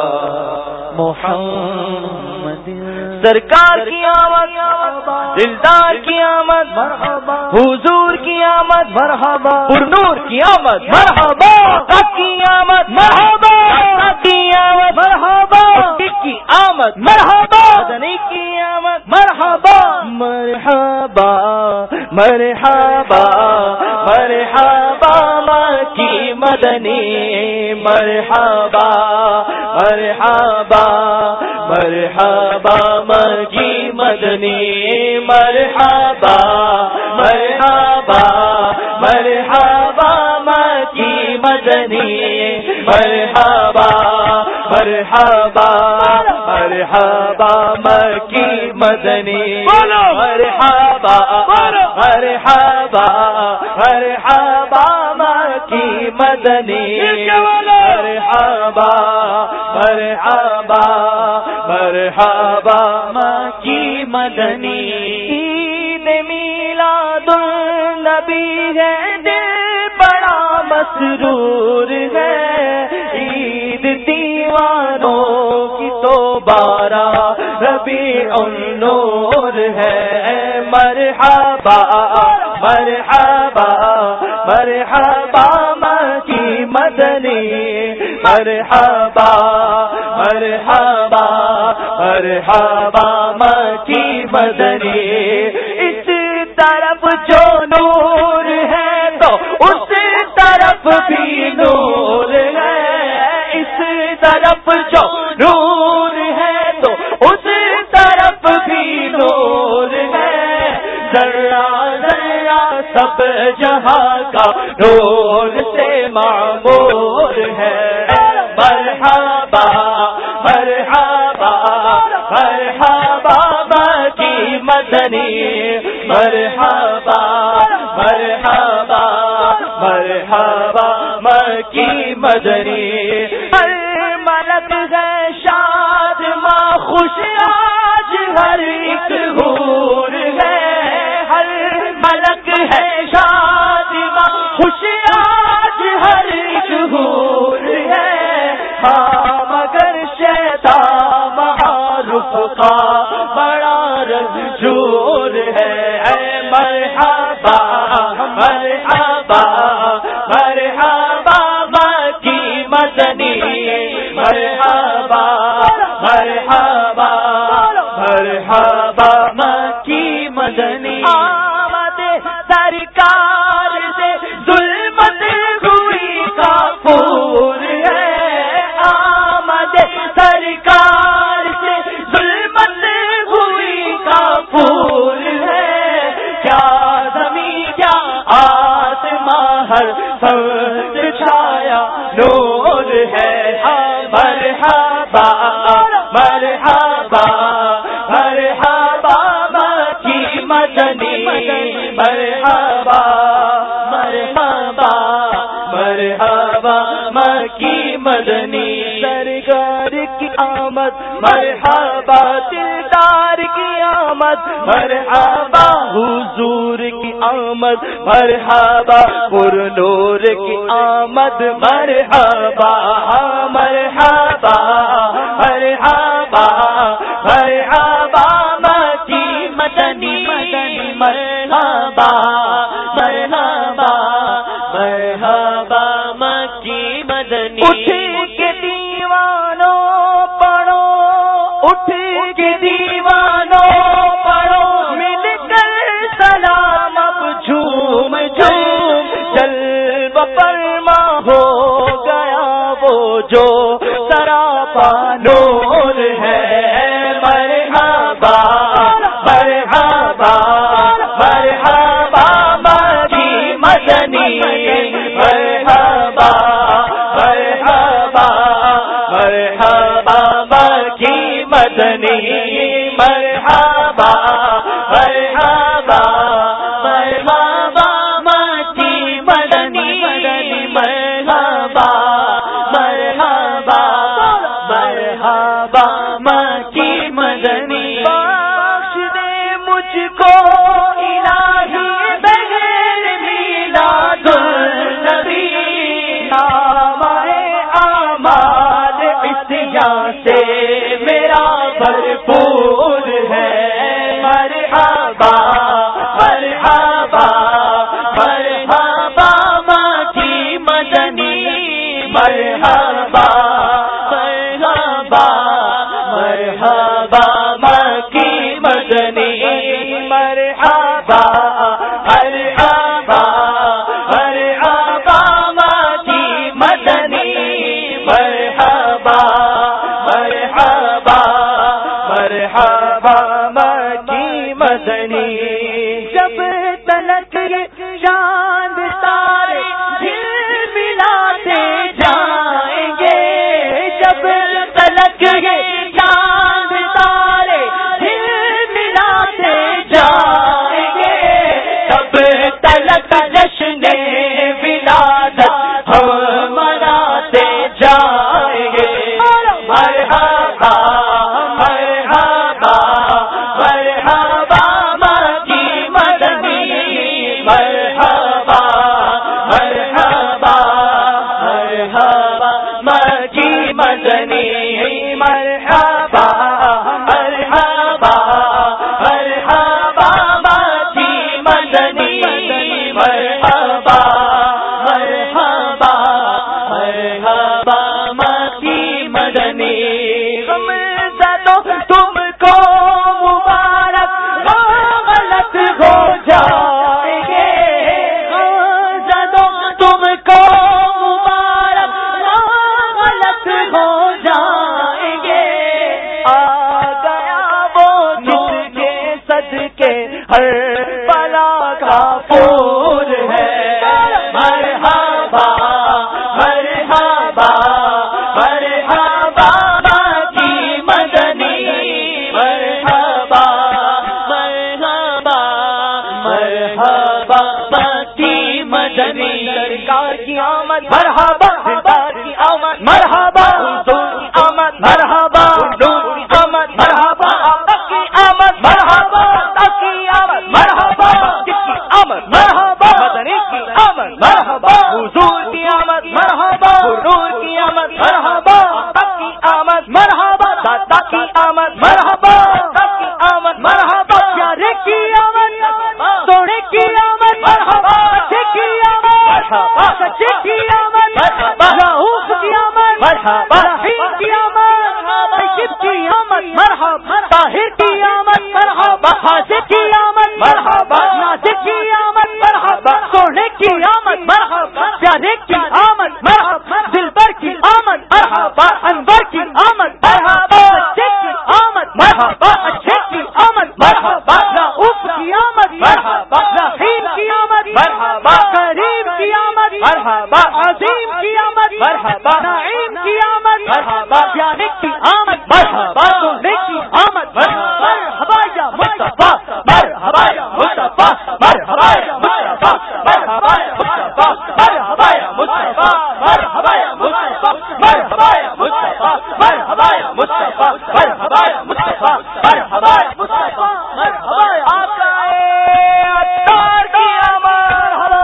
Speaker 1: محمد. سرکار کی آمد دلدار کی آمد مرحبا. حضور کی آمد مرحبا. پرنور کی آمد مرحبا. حق کی آمد مرحبا. کی آمد مرحبا. کی آمد مرحبا. مدنی کی آمد مرحبا. مرحبا مرحبا مرحبا کی مدنی مرحبا مرحبا مرحبا کی مدنی مرحبا مرحبا مرحبا کی مدنی مرحبا مرحبا مرحبا کی مدنی مرحبا مرحبا مرحبا کی مدنی مرحبا مرحبا مرحبا کی مدنی. عید میلاد النبی ہے دل بڑا مسرور ہے. عید دیوانوں کی تو بارہ
Speaker 2: ربیع النور ہے مرحبا مرحبا مرحبا مکی مدنی مرحبا مرحبا مرحبا مکی مدنی اس طرف جو نور ہے تو اس طرف بھی نور ہے اس طرف جو نور ہے تو اس طرف بھی نور ہے ذرہ ذرہ سب جہاں کا نور سے معمور ہے مرحبا مرحبا مرحبا مکی مدنی مرحبا مرحبا مرحبا مکی مدنی ہر ملک ہے شاد ماں خوش آج ہر ایک حور ہے ہر ملک ہے شاد ماں خوش آج ہر ایک حور ہے ہاں مگر شیطان معروف کا بڑا رنجور ہے اے مرحبا مرحبا مرحبا مکی مدنی مرحبا مرحبا مرحبا مکی مدنی آمد سرکار سے ظلمت ہوئی کافور ہے آمد سرکار سے ظلمت ہوئی کافور ہے کیا زمین کیا آسمان ہر سمت چھایا نور ہے مرحبا مرحبا مرحبا مکی مدنی مرحبا مرحبا مرحبا مکی مدنی سرکار کی آمد مرحبا دلدار کی آمد مرحبا حضور کی آمد مرحبا پر نور کی آمد مرحبا مرحبا مرحبا مرحبا مکی مدنی مرحبا مرحبا مرحبا مکی مدنی اٹھ کے دیوانوں پڑھو اٹھ کے دیوانوں پڑھو مل کر سلام اب جھوم جھوم جلوہ فرما ہو گیا وہ جو سراپا نور ہے مرحبا مرحبا مرحبا مکی مدنی مرحبا مرحبا مرحبا مکی مدنی مرحبا مرحبا مرحبا مکی مدنی مرحبا مرحبا مرحبا مکی مدنی بخش دے مجھ کو الہی بغیر میلاد النبی نامۂ اعمال عصیاں سے میرا بھرپور ہے مرحبا مرحبا مرحبا مکی مدنی مرحبا مرحبا مرحبا مکی مدنی مرحبا مرحبا مرحبا مکی مدنی مرحبا مرحبا مرحبا مکی مدنی جب تلک چاند تارے دل ملاتے جائیں گے جب تلک چاند تارے دل ملاتے جائیں گے تب تلک جشن ولادت ہم مناتے جائیں گے مرحبا مرحبا مرحبا مکی مدنی غم زدو تم کو مبارک غلط ہو جائیں گے غم زدو تم کو مبارک غلط ہو جائیں گے آ گیا وہ جس کے صدقے ہر بلا کا پور ہے مرحبا مرحبا مرحبا کی مدنی مرحبا مرحبا مرحبا کی مدنی سرکار کی آمد مرحبا سرکار کی آمد مرحبا حضور کی آمد مرحبا حضور کی آمد مرحبا آقا کی آمد مرحبا آقا کی آمد مرحبا مسجد کی آمد مرحبا مدنی کی آمد مرحبا حضور کی آمد مرحبا حضور کی آمد مرحبا آقا کی آمد مرحبا دادا کی آمد مرحبا آقا کی آمد مرحبا پیارے کی آمد سونے کی آمد مرحبا اچھے کی آمد مرحبا سچے کی آمد مرحبا رؤوف کی آمد مرحبا رحیم کی آمد طیب کی آمد مرحبا طاہر کی آمد مرحبا حاضر کی آمد مرحبا ناصر کی آمد مرحبا سونے کی آمد مرحبا پیارے کی آمد مرحبا دلبر کی آمد مرحبا انور کی آمد مرحبا سچے کی آمد مرحبا اچھے کی آمد مرحبا رؤوف کی آمد مرحبا رحیم کی آمد مرحبا کریم کی آمد مرحبا عظیم کی آمد مرحبا نعیم کی آمد مرحبا پیارے کی آمد مرحبا سونے کی آمد مرحبا مرحبا یا مصطفیٰ مرحبا یا مصطفیٰ مرحبا یا مصطفیٰ مرحبا یا مصطفیٰ مرحبا یا مصطفیٰ مرحبا یا مصطفیٰ مرحبا یا مصطفیٰ مرحبا یا مصطفیٰ مرحبا یا مصطفیٰ مرحبا یا مصطفیٰ مرحبا یا آقا عطار کی آمد مرحبا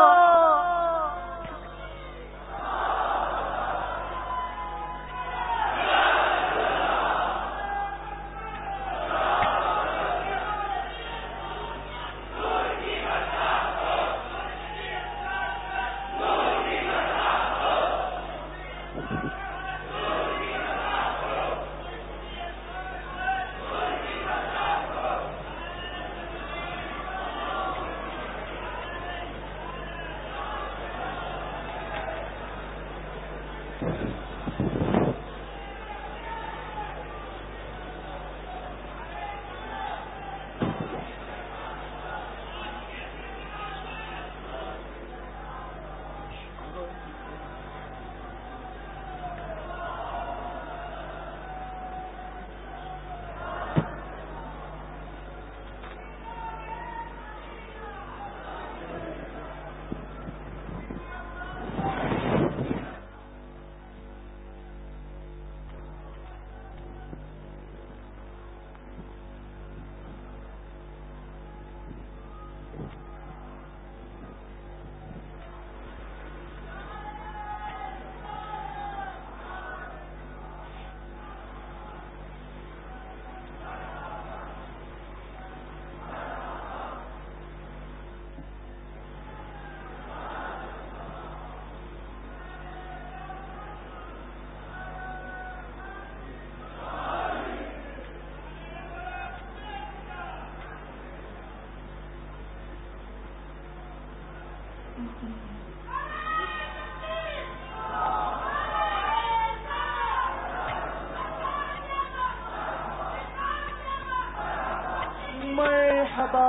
Speaker 2: مرحبا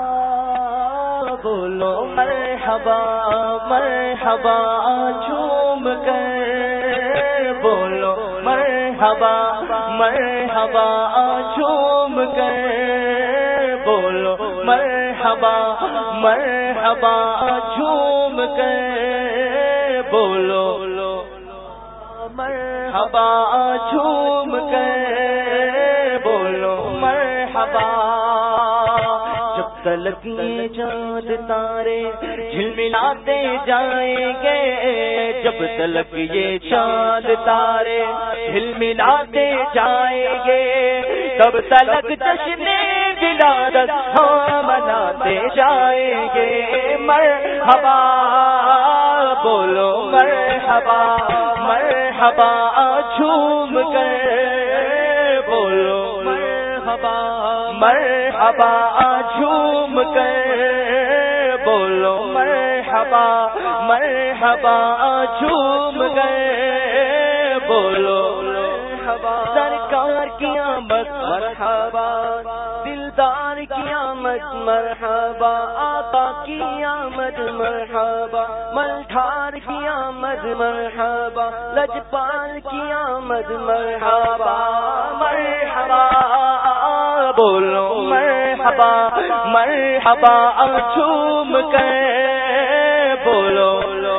Speaker 2: بولو مرحبا مرحبا جھوم کر بولو مرحبا مرحبا جھوم کر بولو مرحبا مرحبا جھوم کر بولو مرحبا جھوم کر بولو مرحبا جب تلک یہ چاند تارے جھلملاتے جائیں گے جب تلک یہ چاند تارے جھلملاتے جائیں گے تب تلک جشن ولادت ہم مناتے جائیں گے مرحبا بولو مرحبا مرحبا جھوم کر بولو مرحبا مرحبا جھوم کر بولو مرحبا مرحبا جھوم کر بولو مرحبا سرکار کی آمد مرحبا دلدار کی آمد مرحبا آقا کی آمد مرحبا ملٹھار کی آمد مرحبا لجپال کی آمد مرحبا مرحبا بولو مرحبا مرحبا جھوم کر بولو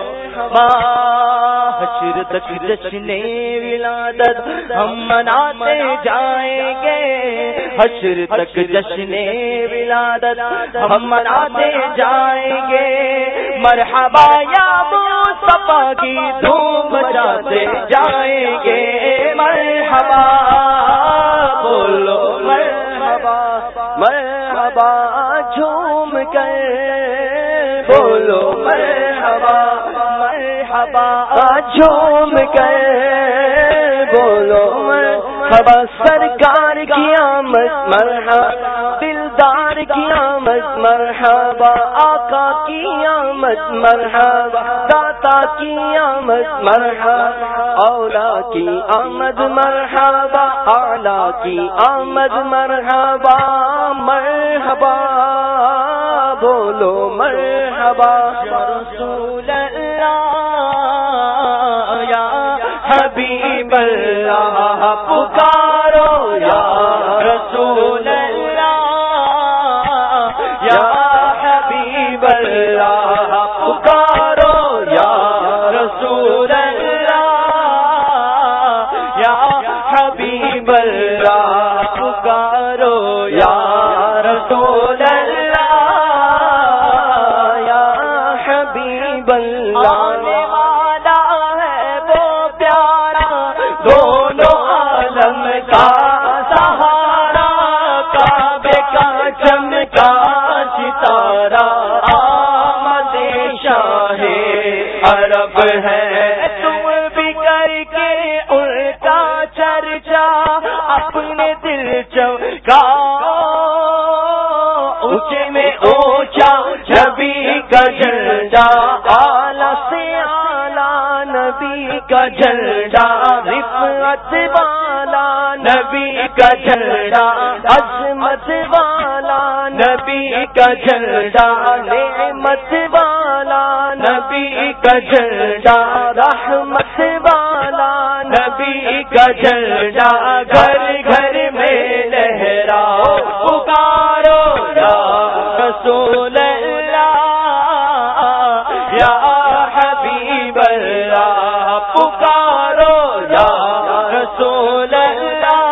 Speaker 2: حشر تک جشن ولادت ہم مناتے جائیں گے حشر تک جشن ولادت ہم مناتے جائیں گے مرحبا یا مصطفیٰ کی دھوم مچاتے جائیں گے مرحبا بولو مرحبا مرحبا جھوم کر بولو مرحبا مرحبا جھوم کر بولو مرحبا سرکار کی آمد مرحبا دلدار کی آمد مرحبا آقا کی آمد مرحبا داتا کی آمد مرحبا اولا کی آمد مرحبا اعلی کی آمد مرحبا مرحبا بولو مرحبا رسول اللہ یا حبیب اللہ پکارو یا رسول اللہ یا حبیب اللہ پکارو یا رسول اللہ یا حبیب اللہ پکارو یا رسول اللہ یا حبیب اللہ آنے والا ہے وہ پیارا دونوں عالم کا سہارا کعبے کا چمکا ستارہ آمد شاہ عرب ہے تم بھی کر کے ان کا چرچا اپنے دل چمکا اونچے میں اونچا نبی کا جھنڈا اعلیٰ سے اعلیٰ نبی کا جھنڈا رفعت والا نبی کا جھنڈا عظمت والا نبی کا جھنڈا نعمت والا نبی کا جھنڈا رحمت والا نبی کا جھنڈا گھر گھر میں لہراؤ پکارو یا رسول اللہ یا حبیب اللہ پکارو یا رسول اللہ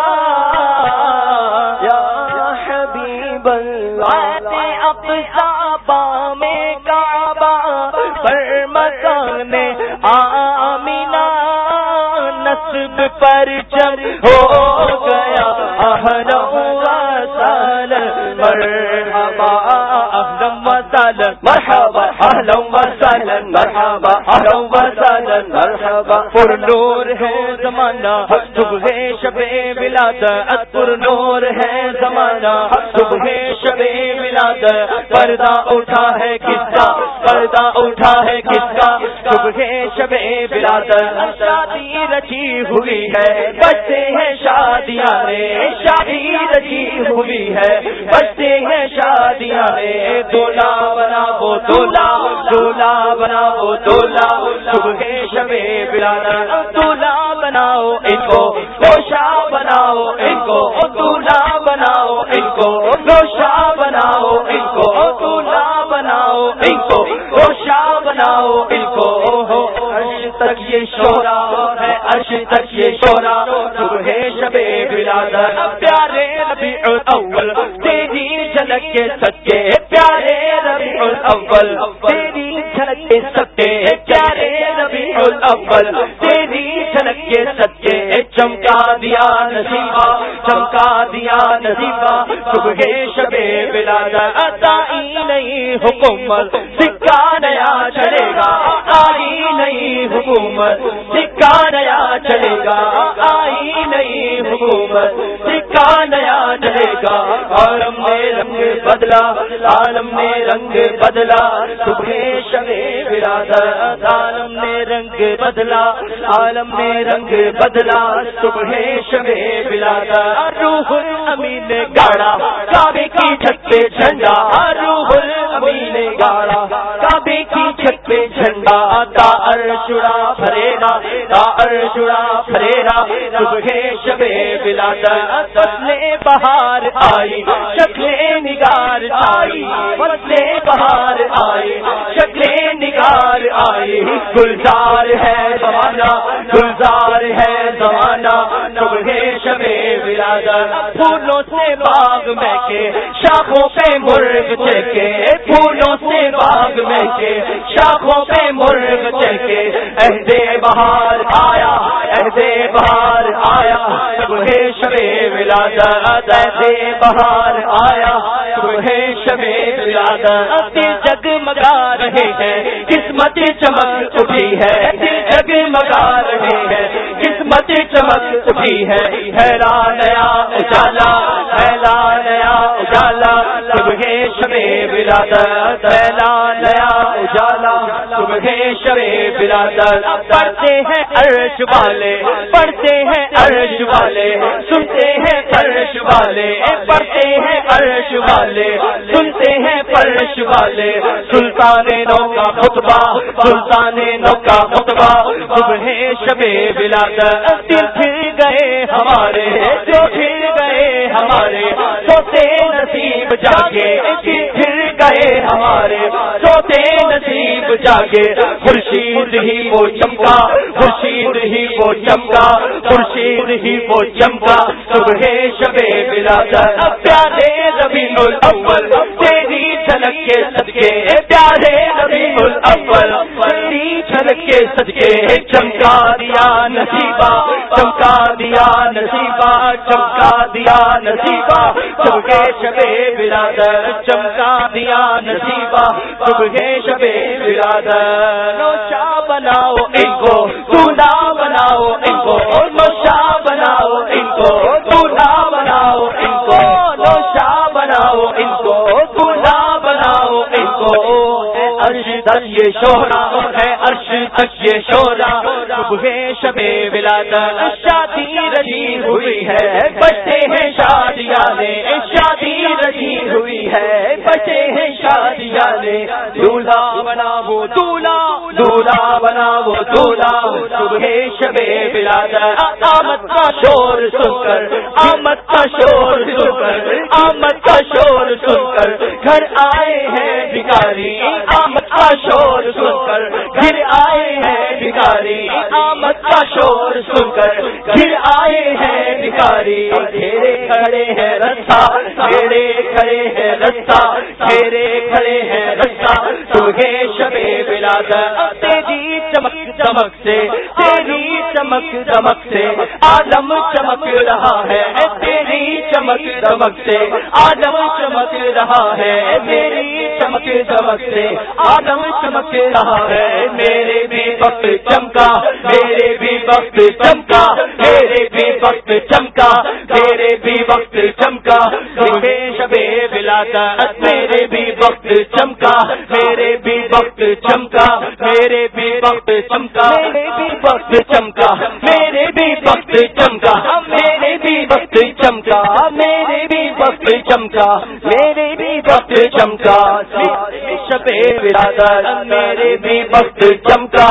Speaker 2: یا حبیب اللہ اقصابہ میں کعبہ پر مکان آمینہ نصب پر چم ہو گیا اہلا و سہلا مرحبا اہلا و سہلا مرحبا اہلا و سہلا مرحبا اہلا و سہلا مرحبا پر نور ہے زمانہ صبح شب ولادت پر نور ہے زمانہ صبح شب ولادت پردہ اٹھا ہے کس کا پردہ اٹھا ہے کس کا صبح شب ولادت شادی رچی ہوئی ہے بچے ہیں شادیاں رے شادی رچی ہوئی ہے بچے ہیں شادیاں رے دولا بنا وہ دولا دولا بنا وہ دولا صبح شب ولادت دولا بناؤ ان کو گوشا بناؤ ان کو دولا بناؤ ان کو گوشا بناؤ ان کو دولا بناؤ ان کو گوشا بناؤ ان کو عرش تک یہ شورا ہے عرش تک یہ شورا صبح شب ولادت پیارے ربیع الاول تیری جھلک کے سکے پیارے ربیع الاول تیری جھلک کے سکے پیارے ربیع الاول تیری جھلک کے سکے چمکا دیا نصیبہ چمکا دیا نصیبہ صبح شب ولادت آئی نئی حکومت سکہ نیا چلے گا آئی نئی حکومت سکہ نیا چلے گا آئی نئی حکومت سکہ نیا چلے گا عالم نے رنگ بدلا عالم نے رنگ بدلا صبح شب ولادت عالم نے رنگ بدلا عالم نے رنگ بدلا صبح شب ولادت روح الامین نے گاڑا کعبے کی چھت پہ جھنڈا روح الامین نے گاڑا کعبے کی چھت پہ جھنڈا تا عرشڑا پھریرا تا عرشڑا پھریرا صبح شب ولادت فصل بہار آئی شکل نگار آئی فصل بہار آئی شکل نگار آئی گلزار ہے زمانہ گلزار ہے زمانہ صبح شب ولادت پھولوں سے باغ میں کے شاخوں پہ مرغ چہکے پھولوں سے باغ میں کے شاخوں پہ مرغ چہکے عہد بہار آیا عہد بہار آیا صبح شب ولادت عہد بہار آیا صبح شب ولادت دل جگمگا رہے ہیں قسمت چمک اٹھی ہے دل جگمگا رہے ہیں قسمت چمک اٹھی ہے پھیلا نیا اجالا پھیلا نیا اجالا صبح شب ولادت پھیلا نیا اجالا صبح شب ولادت پڑھتے ہیں عرش والے پڑھتے ہیں عرش والے سنتے ہیں فرش والے پڑھتے ہیں عرش والے سنتے ہیں فرش والے سلطان نو کا خطبہ سلطان نو کا خطبہ صبح شب ولادت دل پھر گئے ہمارے جو پھر گئے ہمارے سوتے نصیب جاگے دل پھر گئے ہمارے سوتے نصیب جاگے خورشید ہی وہ چمکا خورشید ہی وہ چمکا خورشید ہی وہ چمکا صبح شب ولادت پیارے ربیع الاول تیری جھلک کے صدقے پیارے ربیع الاول تیری جھلک کے صدقے چمکا دیا نصیبہ چمکا دیا نصیبہ چمکا دیا نصیبہ صبح شب ولادت چمکا دیا نصیبہ صبح شب ولادت نوشا بناؤ ان کو دولہا بناؤ ان کو نوشا بناؤ ان کو دولہا بناؤ ان کو نوشا بناؤ ان کو دولہا بناؤ ان کو عرش تک یہ شوہرا ہے عرش تک یہ شوہرا صبح شب ولادت شادی رجی ہوئی ہے بچے ہیں شادیاں نے شادی رجی ہوئی ہے بچے ہیں شادیاں نے دولہا بنا وہ دولہا دولہا بنا وہ دولہا صبح شب ولادت آمد کا شور سن کر آمد کا شور سن کر آمد کا شور سن کر گھر آئے ہیں بھکاری آمد کا شور سن کر گھر آئے ہیں بھکاری آمد کا شور سن کر گھر آئے ہیں بھکاری گھیرے کھڑے ہیں رستہ گھیرے کھڑے ہیں رستہ گھیرے کھڑے ہیں رستہ صبح شب ولادت تیری چمک چمک سے تیری چمک چمک سے عالم چمک رہا ہے تیری چمک چمک سے عالم چمک رہا ہے میری چمک چمک سے عالم چمک رہا ہے میرے بھی وقت چمکا میرے بھی وقت چمکا میرے بھی وقت چمکا میرے بھی وقت چمکا صبح شب ولادت میرے بھی وقت چمکا میرے بھی وقت چمکا میرے بھی وقت چمکا میرے بھی وقت چمکا میرے بھی وقت چمکا میرے بھی وقت چمکا میرے بھی وقت چمکا میرے بھی وقت چمکا شب ولادت میرے بھی وقت چمکا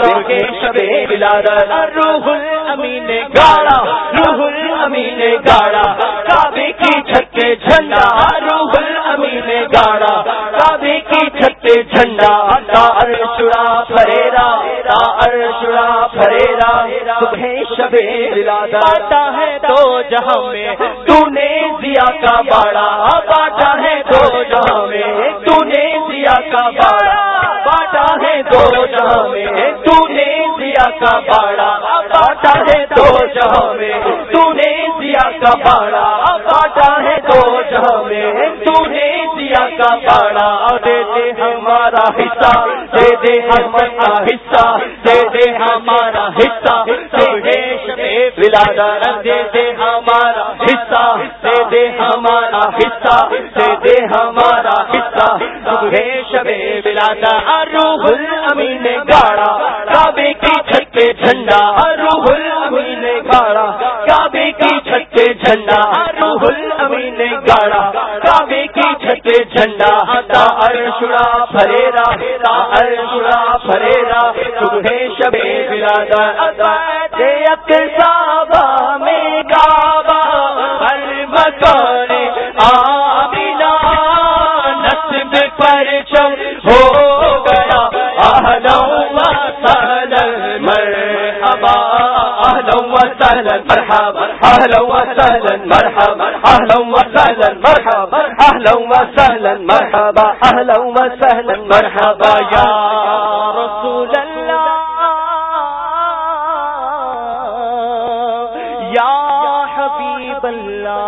Speaker 2: شب ولادت روح الامین نے گاڑا روح الامین نے گاڑا کعبے کی چھت پہ جھنڈا روح الامین نے گاڑا کعبے کی چھت پہ جھنڈا تا عرشڑا پھریرا تا عرشڑا پھریرا صبح شب ولادت بانٹا ہے تو جہاں میں تو نے ضیا کا باڑا بانٹا ہے تو جہاں میں تو نے ضیا کا باڑا بانٹا ہے تو جہاں میں تو نے ضیا کا باڑا بانٹا ہے تو جہاں میں کا باڑا کاٹا ہے دو جہاں میں تو نے دیا کا باڑا دے دے ہمارا حصہ دے دے ہمارا حصہ دے دے ہمارا حصہ دے دے ہمارا حصہ دے دے ہمارا حصہ دے دے ہمارا حصہ تمہیں شبے بلادا روح الامین نے گاڑا کعبے کی چھت پہ جھنڈا روح الامین نے گاڑا کعبے کی چھت پہ جھنڈا روح الامین نے گاڑا کعبے کی چھت پہ جھنڈا تا عرشڑا پھریرا تا عرشڑا پھریرا تمہیں شبے بلادا دے اقصابہ میں کعبہ ہر مکان آمینہ نصب پرچم ہو گیا اہلا و سہلا مرحبا اہلا و سہلا مرحبا اہلا و سہلا مرحبا اہلا و سہلا مرحبا اہلا و سہلا مرحبا اہلا و سہلا مرحبا یا رسول اللہ یا حبیب اللہ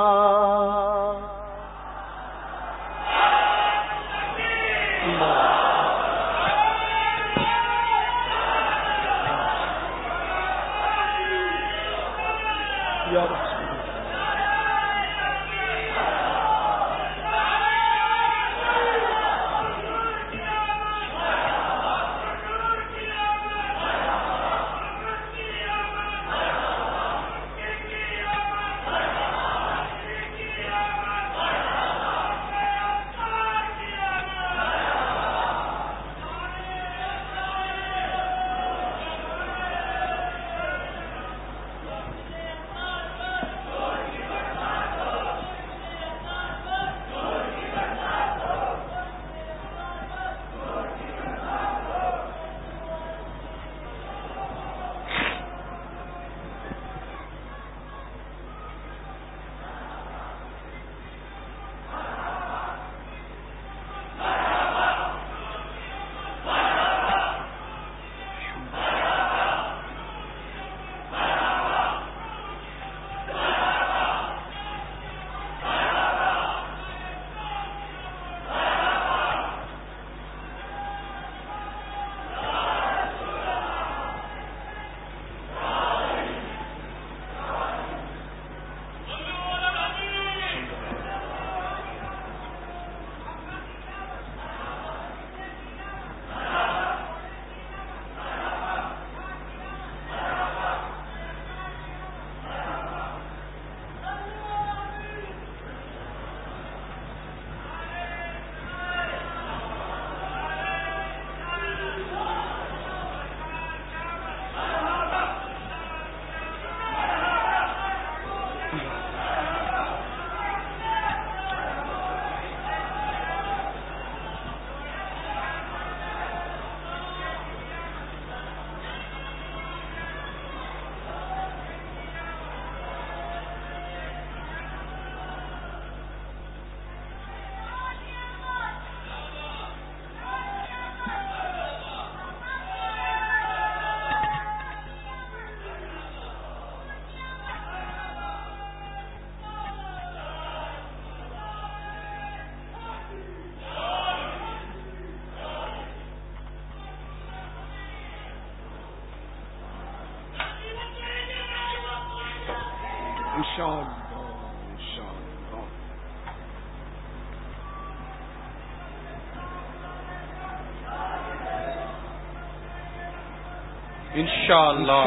Speaker 4: انشاءاللہ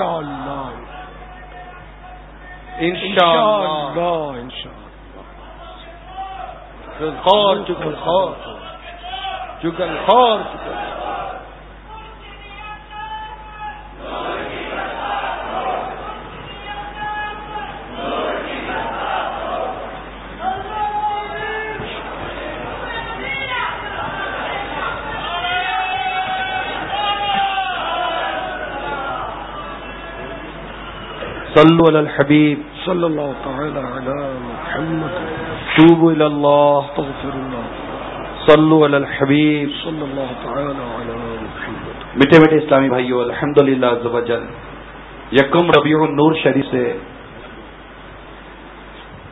Speaker 4: انشاءاللہ انشاءاللہ خور چکل خور چکل خور چکل
Speaker 5: صلوا علی الحبیب
Speaker 4: صلی اللہ تعالی علی محمد
Speaker 5: توبوا الی اللہ
Speaker 4: استغفر اللہ
Speaker 5: صلوا علی الحبیب
Speaker 4: صلی اللہ تعالی علی محمد.
Speaker 5: میٹھے میٹھے اسلامی بھائیو، الحمدللہ عز و جل یکم ربیع النور شریف سے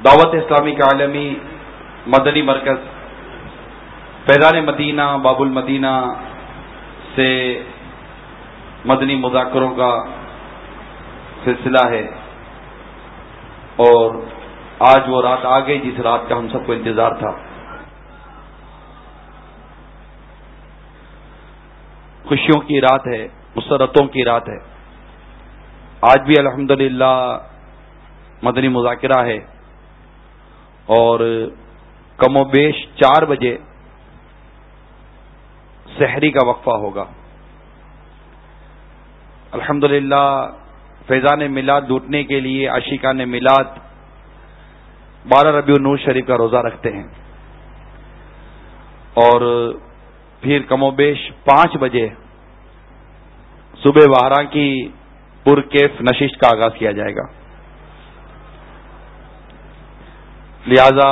Speaker 5: دعوت اسلامی کا عالمی مدنی مرکز فیضان مدینہ باب المدینہ سے مدنی مذاکروں کا سلسلہ ہے، اور آج وہ رات آ گئی جس رات کا ہم سب کو انتظار تھا۔ خوشیوں کی رات ہے، مسرتوں کی رات ہے۔ آج بھی الحمدللہ مدنی مذاکرہ ہے، اور کم و بیش چار بجے سحری کا وقفہ ہوگا۔ الحمدللہ فیضان میلاد لوٹنے کے لیے عاشقان میلاد بارہ ربیع النور شریف کا روزہ رکھتے ہیں، اور پھر کم و بیش پانچ بجے صبح وہراں کی پرکیف نشست کا آغاز کیا جائے گا۔ لہذا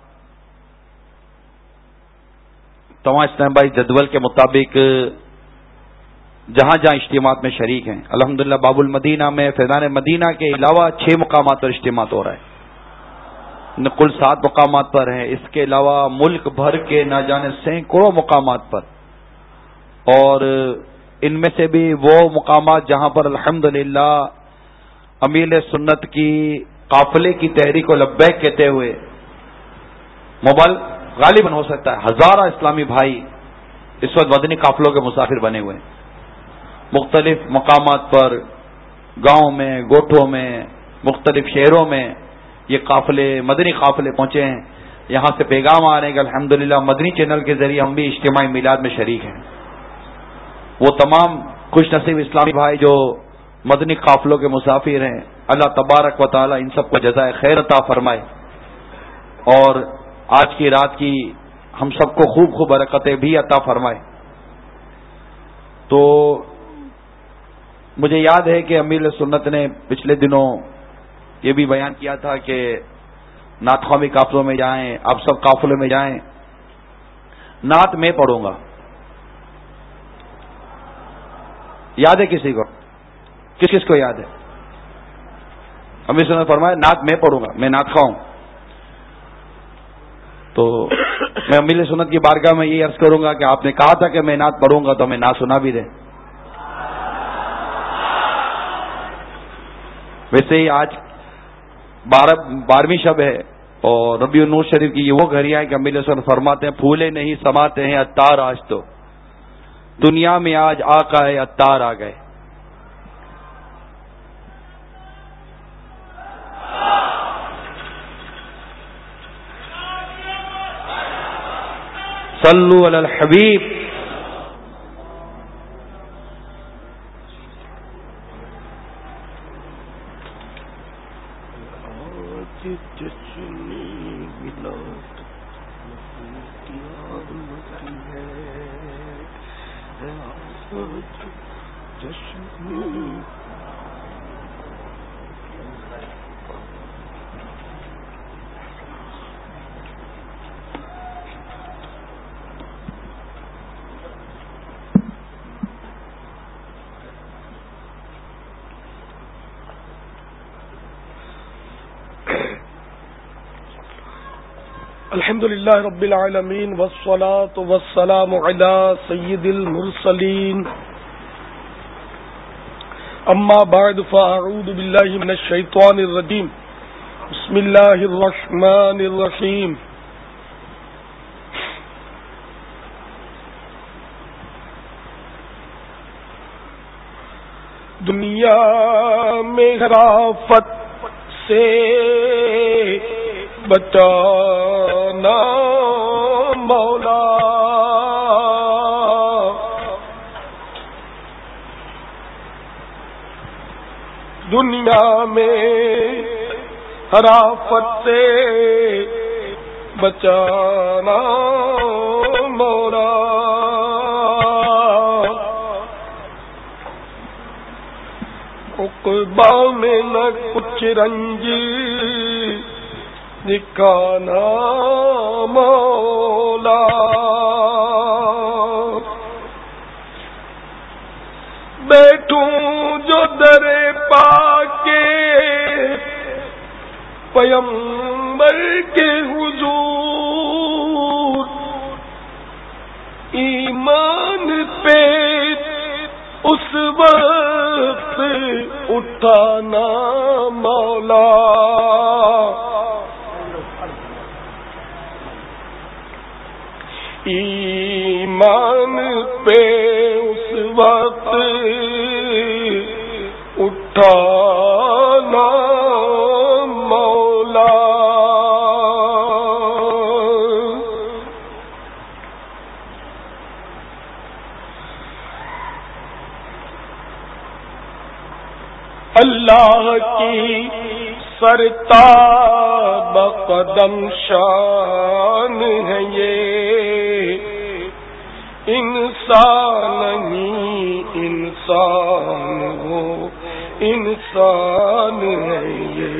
Speaker 5: تمام اسلام بھائی جدول کے مطابق جہاں جہاں اجتماعات میں شریک ہیں، الحمدللہ باب المدینہ میں فیضان مدینہ کے علاوہ چھ مقامات پر اجتماعات ہو رہا ہے، کل سات مقامات پر ہیں، اس کے علاوہ ملک بھر کے نہ جانے سینکڑوں مقامات پر، اور ان میں سے بھی وہ مقامات جہاں پر الحمدللہ امیر سنت کی قافلے کی تحریک و لبیک کہتے ہوئے موبائل غالباً ہو سکتا ہے ہزارہ اسلامی بھائی اس وقت مدنی قافلوں کے مسافر بنے ہوئے ہیں۔ مختلف مقامات پر، گاؤں میں، گوٹھوں میں، مختلف شہروں میں یہ قافلے مدنی قافلے پہنچے ہیں۔ یہاں سے پیغام آ رہے ہیں کہ الحمدللہ مدنی چینل کے ذریعے ہم بھی اجتماعی میلاد میں شریک ہیں۔ وہ تمام خوش نصیب اسلامی بھائی جو مدنی قافلوں کے مسافر ہیں، اللہ تبارک و تعالی ان سب کو جزائے خیر عطا فرمائے، اور آج کی رات کی ہم سب کو خوب خوب برکتیں بھی عطا فرمائے۔ تو مجھے یاد ہے کہ امیر سنت نے پچھلے دنوں یہ بھی بیان کیا تھا کہ نعت خوامی قافلوں میں جائیں، آپ سب قافلوں میں جائیں، نعت میں پڑھوں گا۔ یاد ہے کسی کو؟ کس کس کو یاد ہے؟ امیر سنت نے فرمایا نعت میں پڑھوں گا، میں نعت خواہ ہوں۔ تو میں امیر سنت کی بارگاہ میں یہ عرض کروں گا کہ آپ نے کہا تھا کہ میں نعت پڑھوں گا، تو ہمیں نعت سنا بھی دیں۔ ویسے ہی آج بارہ بارہویں شب ہے، اور ربیع النور شریف کی یہ وہ گھڑیاں ہیں کہ امیر سنت فرماتے ہیں پھولے نہیں سماتے ہیں عطار آج تو دنیا میں آج آقا ہے عطار آ گئے۔ صلو علی الحبیب۔
Speaker 6: الحمد للہ رب العالمین والصلاة والسلام علی سید المرسلین، اما بعد فاعوذ باللہ من الشیطان الرجیم، بسم اللہ الرحمن الرحیم۔ دنیا میں خرافت سے بچانا مولا، دنیا میں خرافت سے بچانا مولا، عقبہ میں نہ کچھ رنج دکھانا مولا، بیٹھوں جو در پا کے پیمبر پیغمبر کے حضور ایمان پہ اس وقت اٹھانا مولا، ایمان پہ اس وقت اٹھانا مولا، اللہ کی سرتاب قدم شان ہے یہ، انسان نہیں انسان ہو انسان ہے یہ،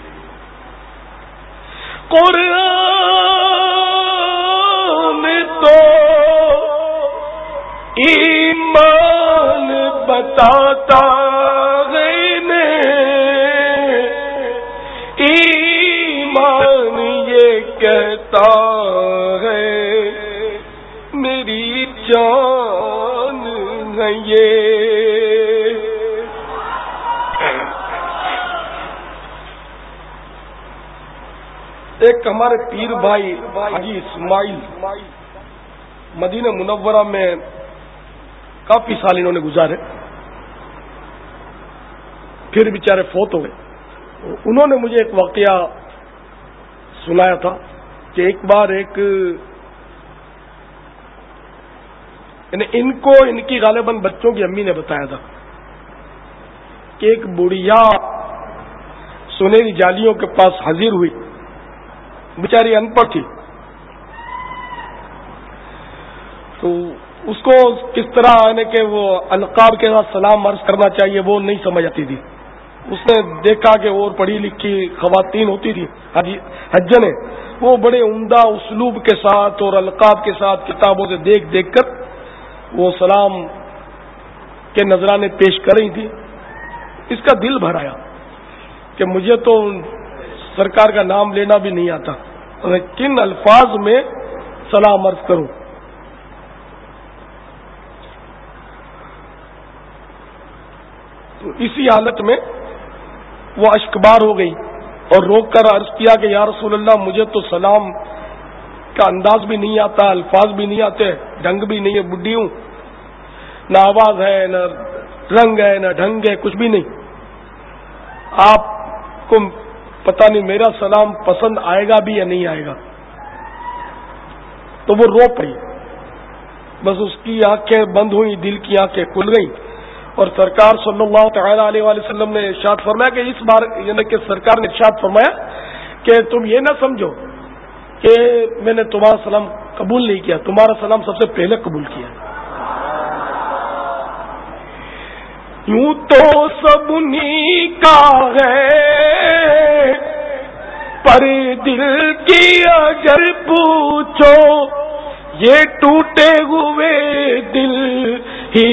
Speaker 6: قرآن تو ایمان بتاتا ہے نے، ایمان یہ کہتا ہے میری جان ہے یہ۔ ایک ہمارے پیر بھائی حاجی اسماعیل مدینہ منورہ میں کافی سال انہوں نے گزارے، پھر بیچارے فوت ہو گئے۔ انہوں نے مجھے ایک واقعہ سنایا تھا کہ ایک بار ایک یعنی ان کو ان کی غالباً بچوں کی امی نے بتایا تھا کہ ایک بڑھیا سنہری جالیوں کے پاس حاضر ہوئی، بیچاری ان پڑھ تھی، تو اس کو کس طرح یعنی کہ وہ القاب کے ساتھ سلام عرض کرنا چاہیے وہ نہیں سمجھ آتی تھی۔ اس نے دیکھا کہ اور پڑھی لکھی خواتین ہوتی تھی حجنے، وہ بڑے عمدہ اسلوب کے ساتھ اور القاب کے ساتھ کتابوں سے دیکھ دیکھ کر وہ سلام کے نذرانے پیش کر رہی تھی۔ اس کا دل بھر آیا کہ مجھے تو سرکار کا نام لینا بھی نہیں آتا، میں کن الفاظ میں سلام عرض کروں۔ تو اسی حالت میں وہ اشکبار ہو گئی اور روک کر عرض کیا کہ یا رسول اللہ مجھے تو سلام کا انداز بھی نہیں آتا، الفاظ بھی نہیں آتے، ڈھنگ بھی نہیں ہے، بڈھی ہوں، نہ آواز ہے نہ رنگ ہے نہ ڈھنگ ہے، کچھ بھی نہیں، آپ کو پتہ نہیں میرا سلام پسند آئے گا بھی یا نہیں آئے گا۔ تو وہ رو پڑی، بس اس کی آنکھیں بند ہوئی، دل کی آنکھیں کھل گئیں، اور سرکار صلی اللہ تعالی علیہ وآلہ وسلم نے ارشاد فرمایا کہ اس بار یعنی کہ سرکار نے ارشاد فرمایا کہ تم یہ نہ سمجھو کہ میں نے تمہارا سلام قبول نہیں کیا، تمہارا سلام سب سے پہلے قبول کیا۔ یوں تو سب انہیں کا ہے پر دل کی اگر پوچھو یہ ٹوٹے ہوئے دل ہی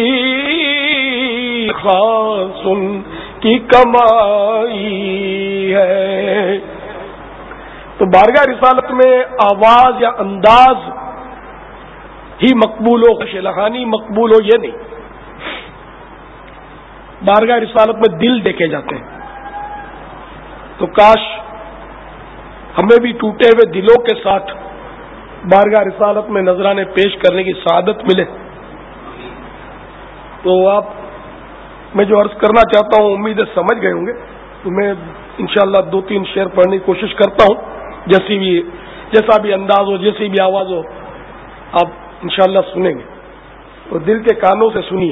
Speaker 6: خاص ان کی کمائی ہے۔ تو بارگاہ رسالت میں آواز یا انداز ہی مقبول ہو، خوش لخانی مقبول ہو، یہ نہیں، بارگاہ رسالت میں دل دیکھے جاتے ہیں۔ تو کاش ہمیں بھی ٹوٹے ہوئے دلوں کے ساتھ بارگاہ رسالت میں نذرانے پیش کرنے کی سعادت ملے۔ تو آپ میں جو عرض کرنا چاہتا ہوں امید ہے سمجھ گئے ہوں گے، تو میں انشاءاللہ دو تین شعر پڑھنے کی کوشش کرتا ہوں، جیسی بھی جیسا بھی انداز ہو، جیسی بھی آواز ہو، آپ انشاءاللہ سنیں گے، تو دل کے کانوں سے سنیے۔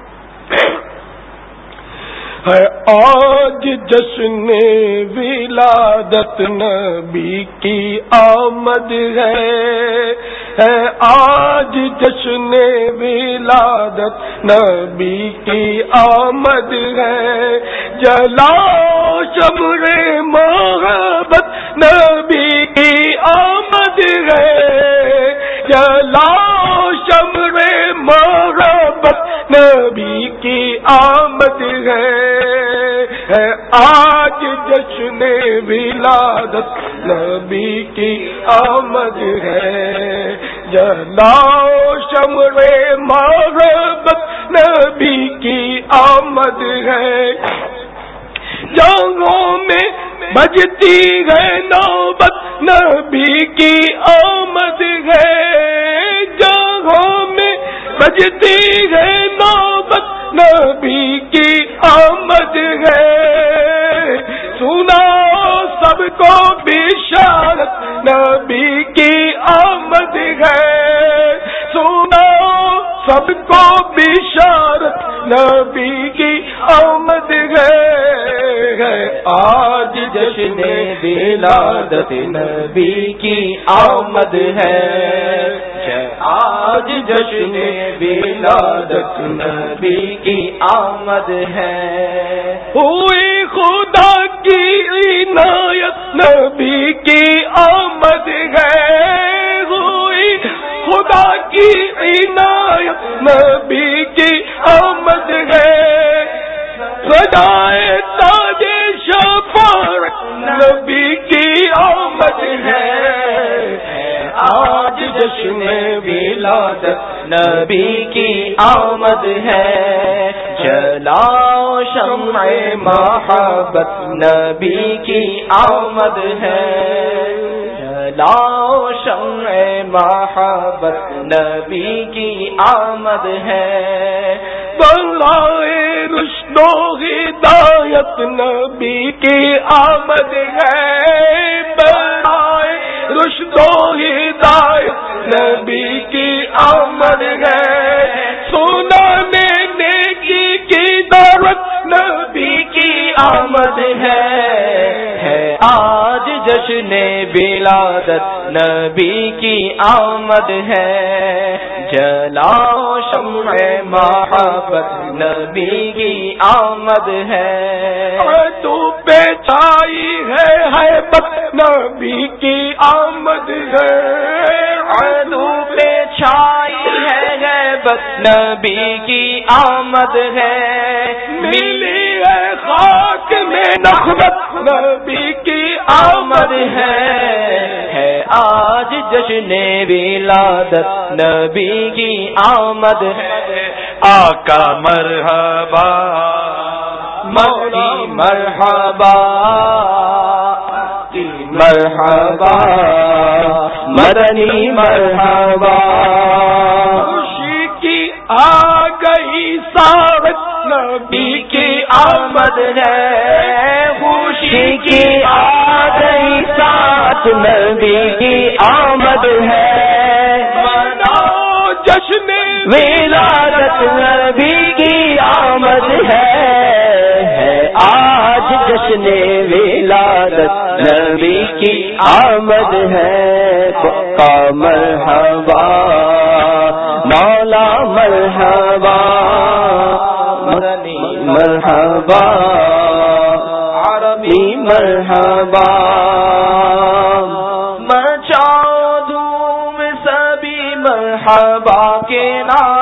Speaker 6: ہے آج جشن ولادت نبی کی آمد ہے، ہے آج جشن ولادت نبی کی آمد ہے، جلاؤ شمع محبت نبی کی آمد ہے، جلاؤ شمع محبت نبی کی آمد ہے، ہے آج جشن ولادت نبی کی آمد ہے، جلاؤ شمع محبت نبی کی آمد ہے، جانگوں میں بجتی ہے نوبت نبی کی آمد ہے، جانگوں میں بجتی ہے نوبت نبی کی آمد ہے، سناؤ سب کو بشارت نبی کی آمد ہے، سناؤ سب کو بشارت نبی کی آمد ہے، آج جشن ولادت نبی کی آمد ہے، آج جشن ولادت نبی کی آمد ہے، ہوئی خدا کی عنایت نبی کی آمد ہے، ہوئی خدا کی عنایت نبی کی آمد ہے، سجائے تاج شفاعت نبی کی آمد ہے، آج جشن ولادت نبی کی آمد ہے، جلاؤ شمع محبت نبی کی آمد ہے، جلاؤ شمع محبت نبی کی آمد ہے، بلائے رشد و ہدایت نبی کی آمد ہے، بلائے رشد و ہدایت نبی کی آمد ہے، سنانے نیکی کی دعوت نبی کی آمد ہے، آج جشن ولادت نبی کی آمد ہے، جلاؤ شمع محبت نبی کی آمد ہے، تو پہ چھائی ہے ہیبت نبی کی آمد ہے، تو پہ چھائی ہے ہیبت نبی کی آمد ہے، ملی ہے خاک میں نخوت نبی کی آمد ہے، آج جشن ولادت نبی کی آمد ہے، آقا مرحبا مکی مرحبا مرحبا مدنی مرحبا، خوشی کی آ گئی ساعت نبی کی آمد ہے، خوشی کی آ گئی ساعت نبی کی آمد ہے، مناؤ جشن ولادت نبی کی آمد ہے، آج جشن ولادت نبی کی آمد ہے، پکا مرحبا مولا مرحبا مدنی مرحبا عربی مرحبا، مچاؤ دھوم سبھی مرحبا کے نام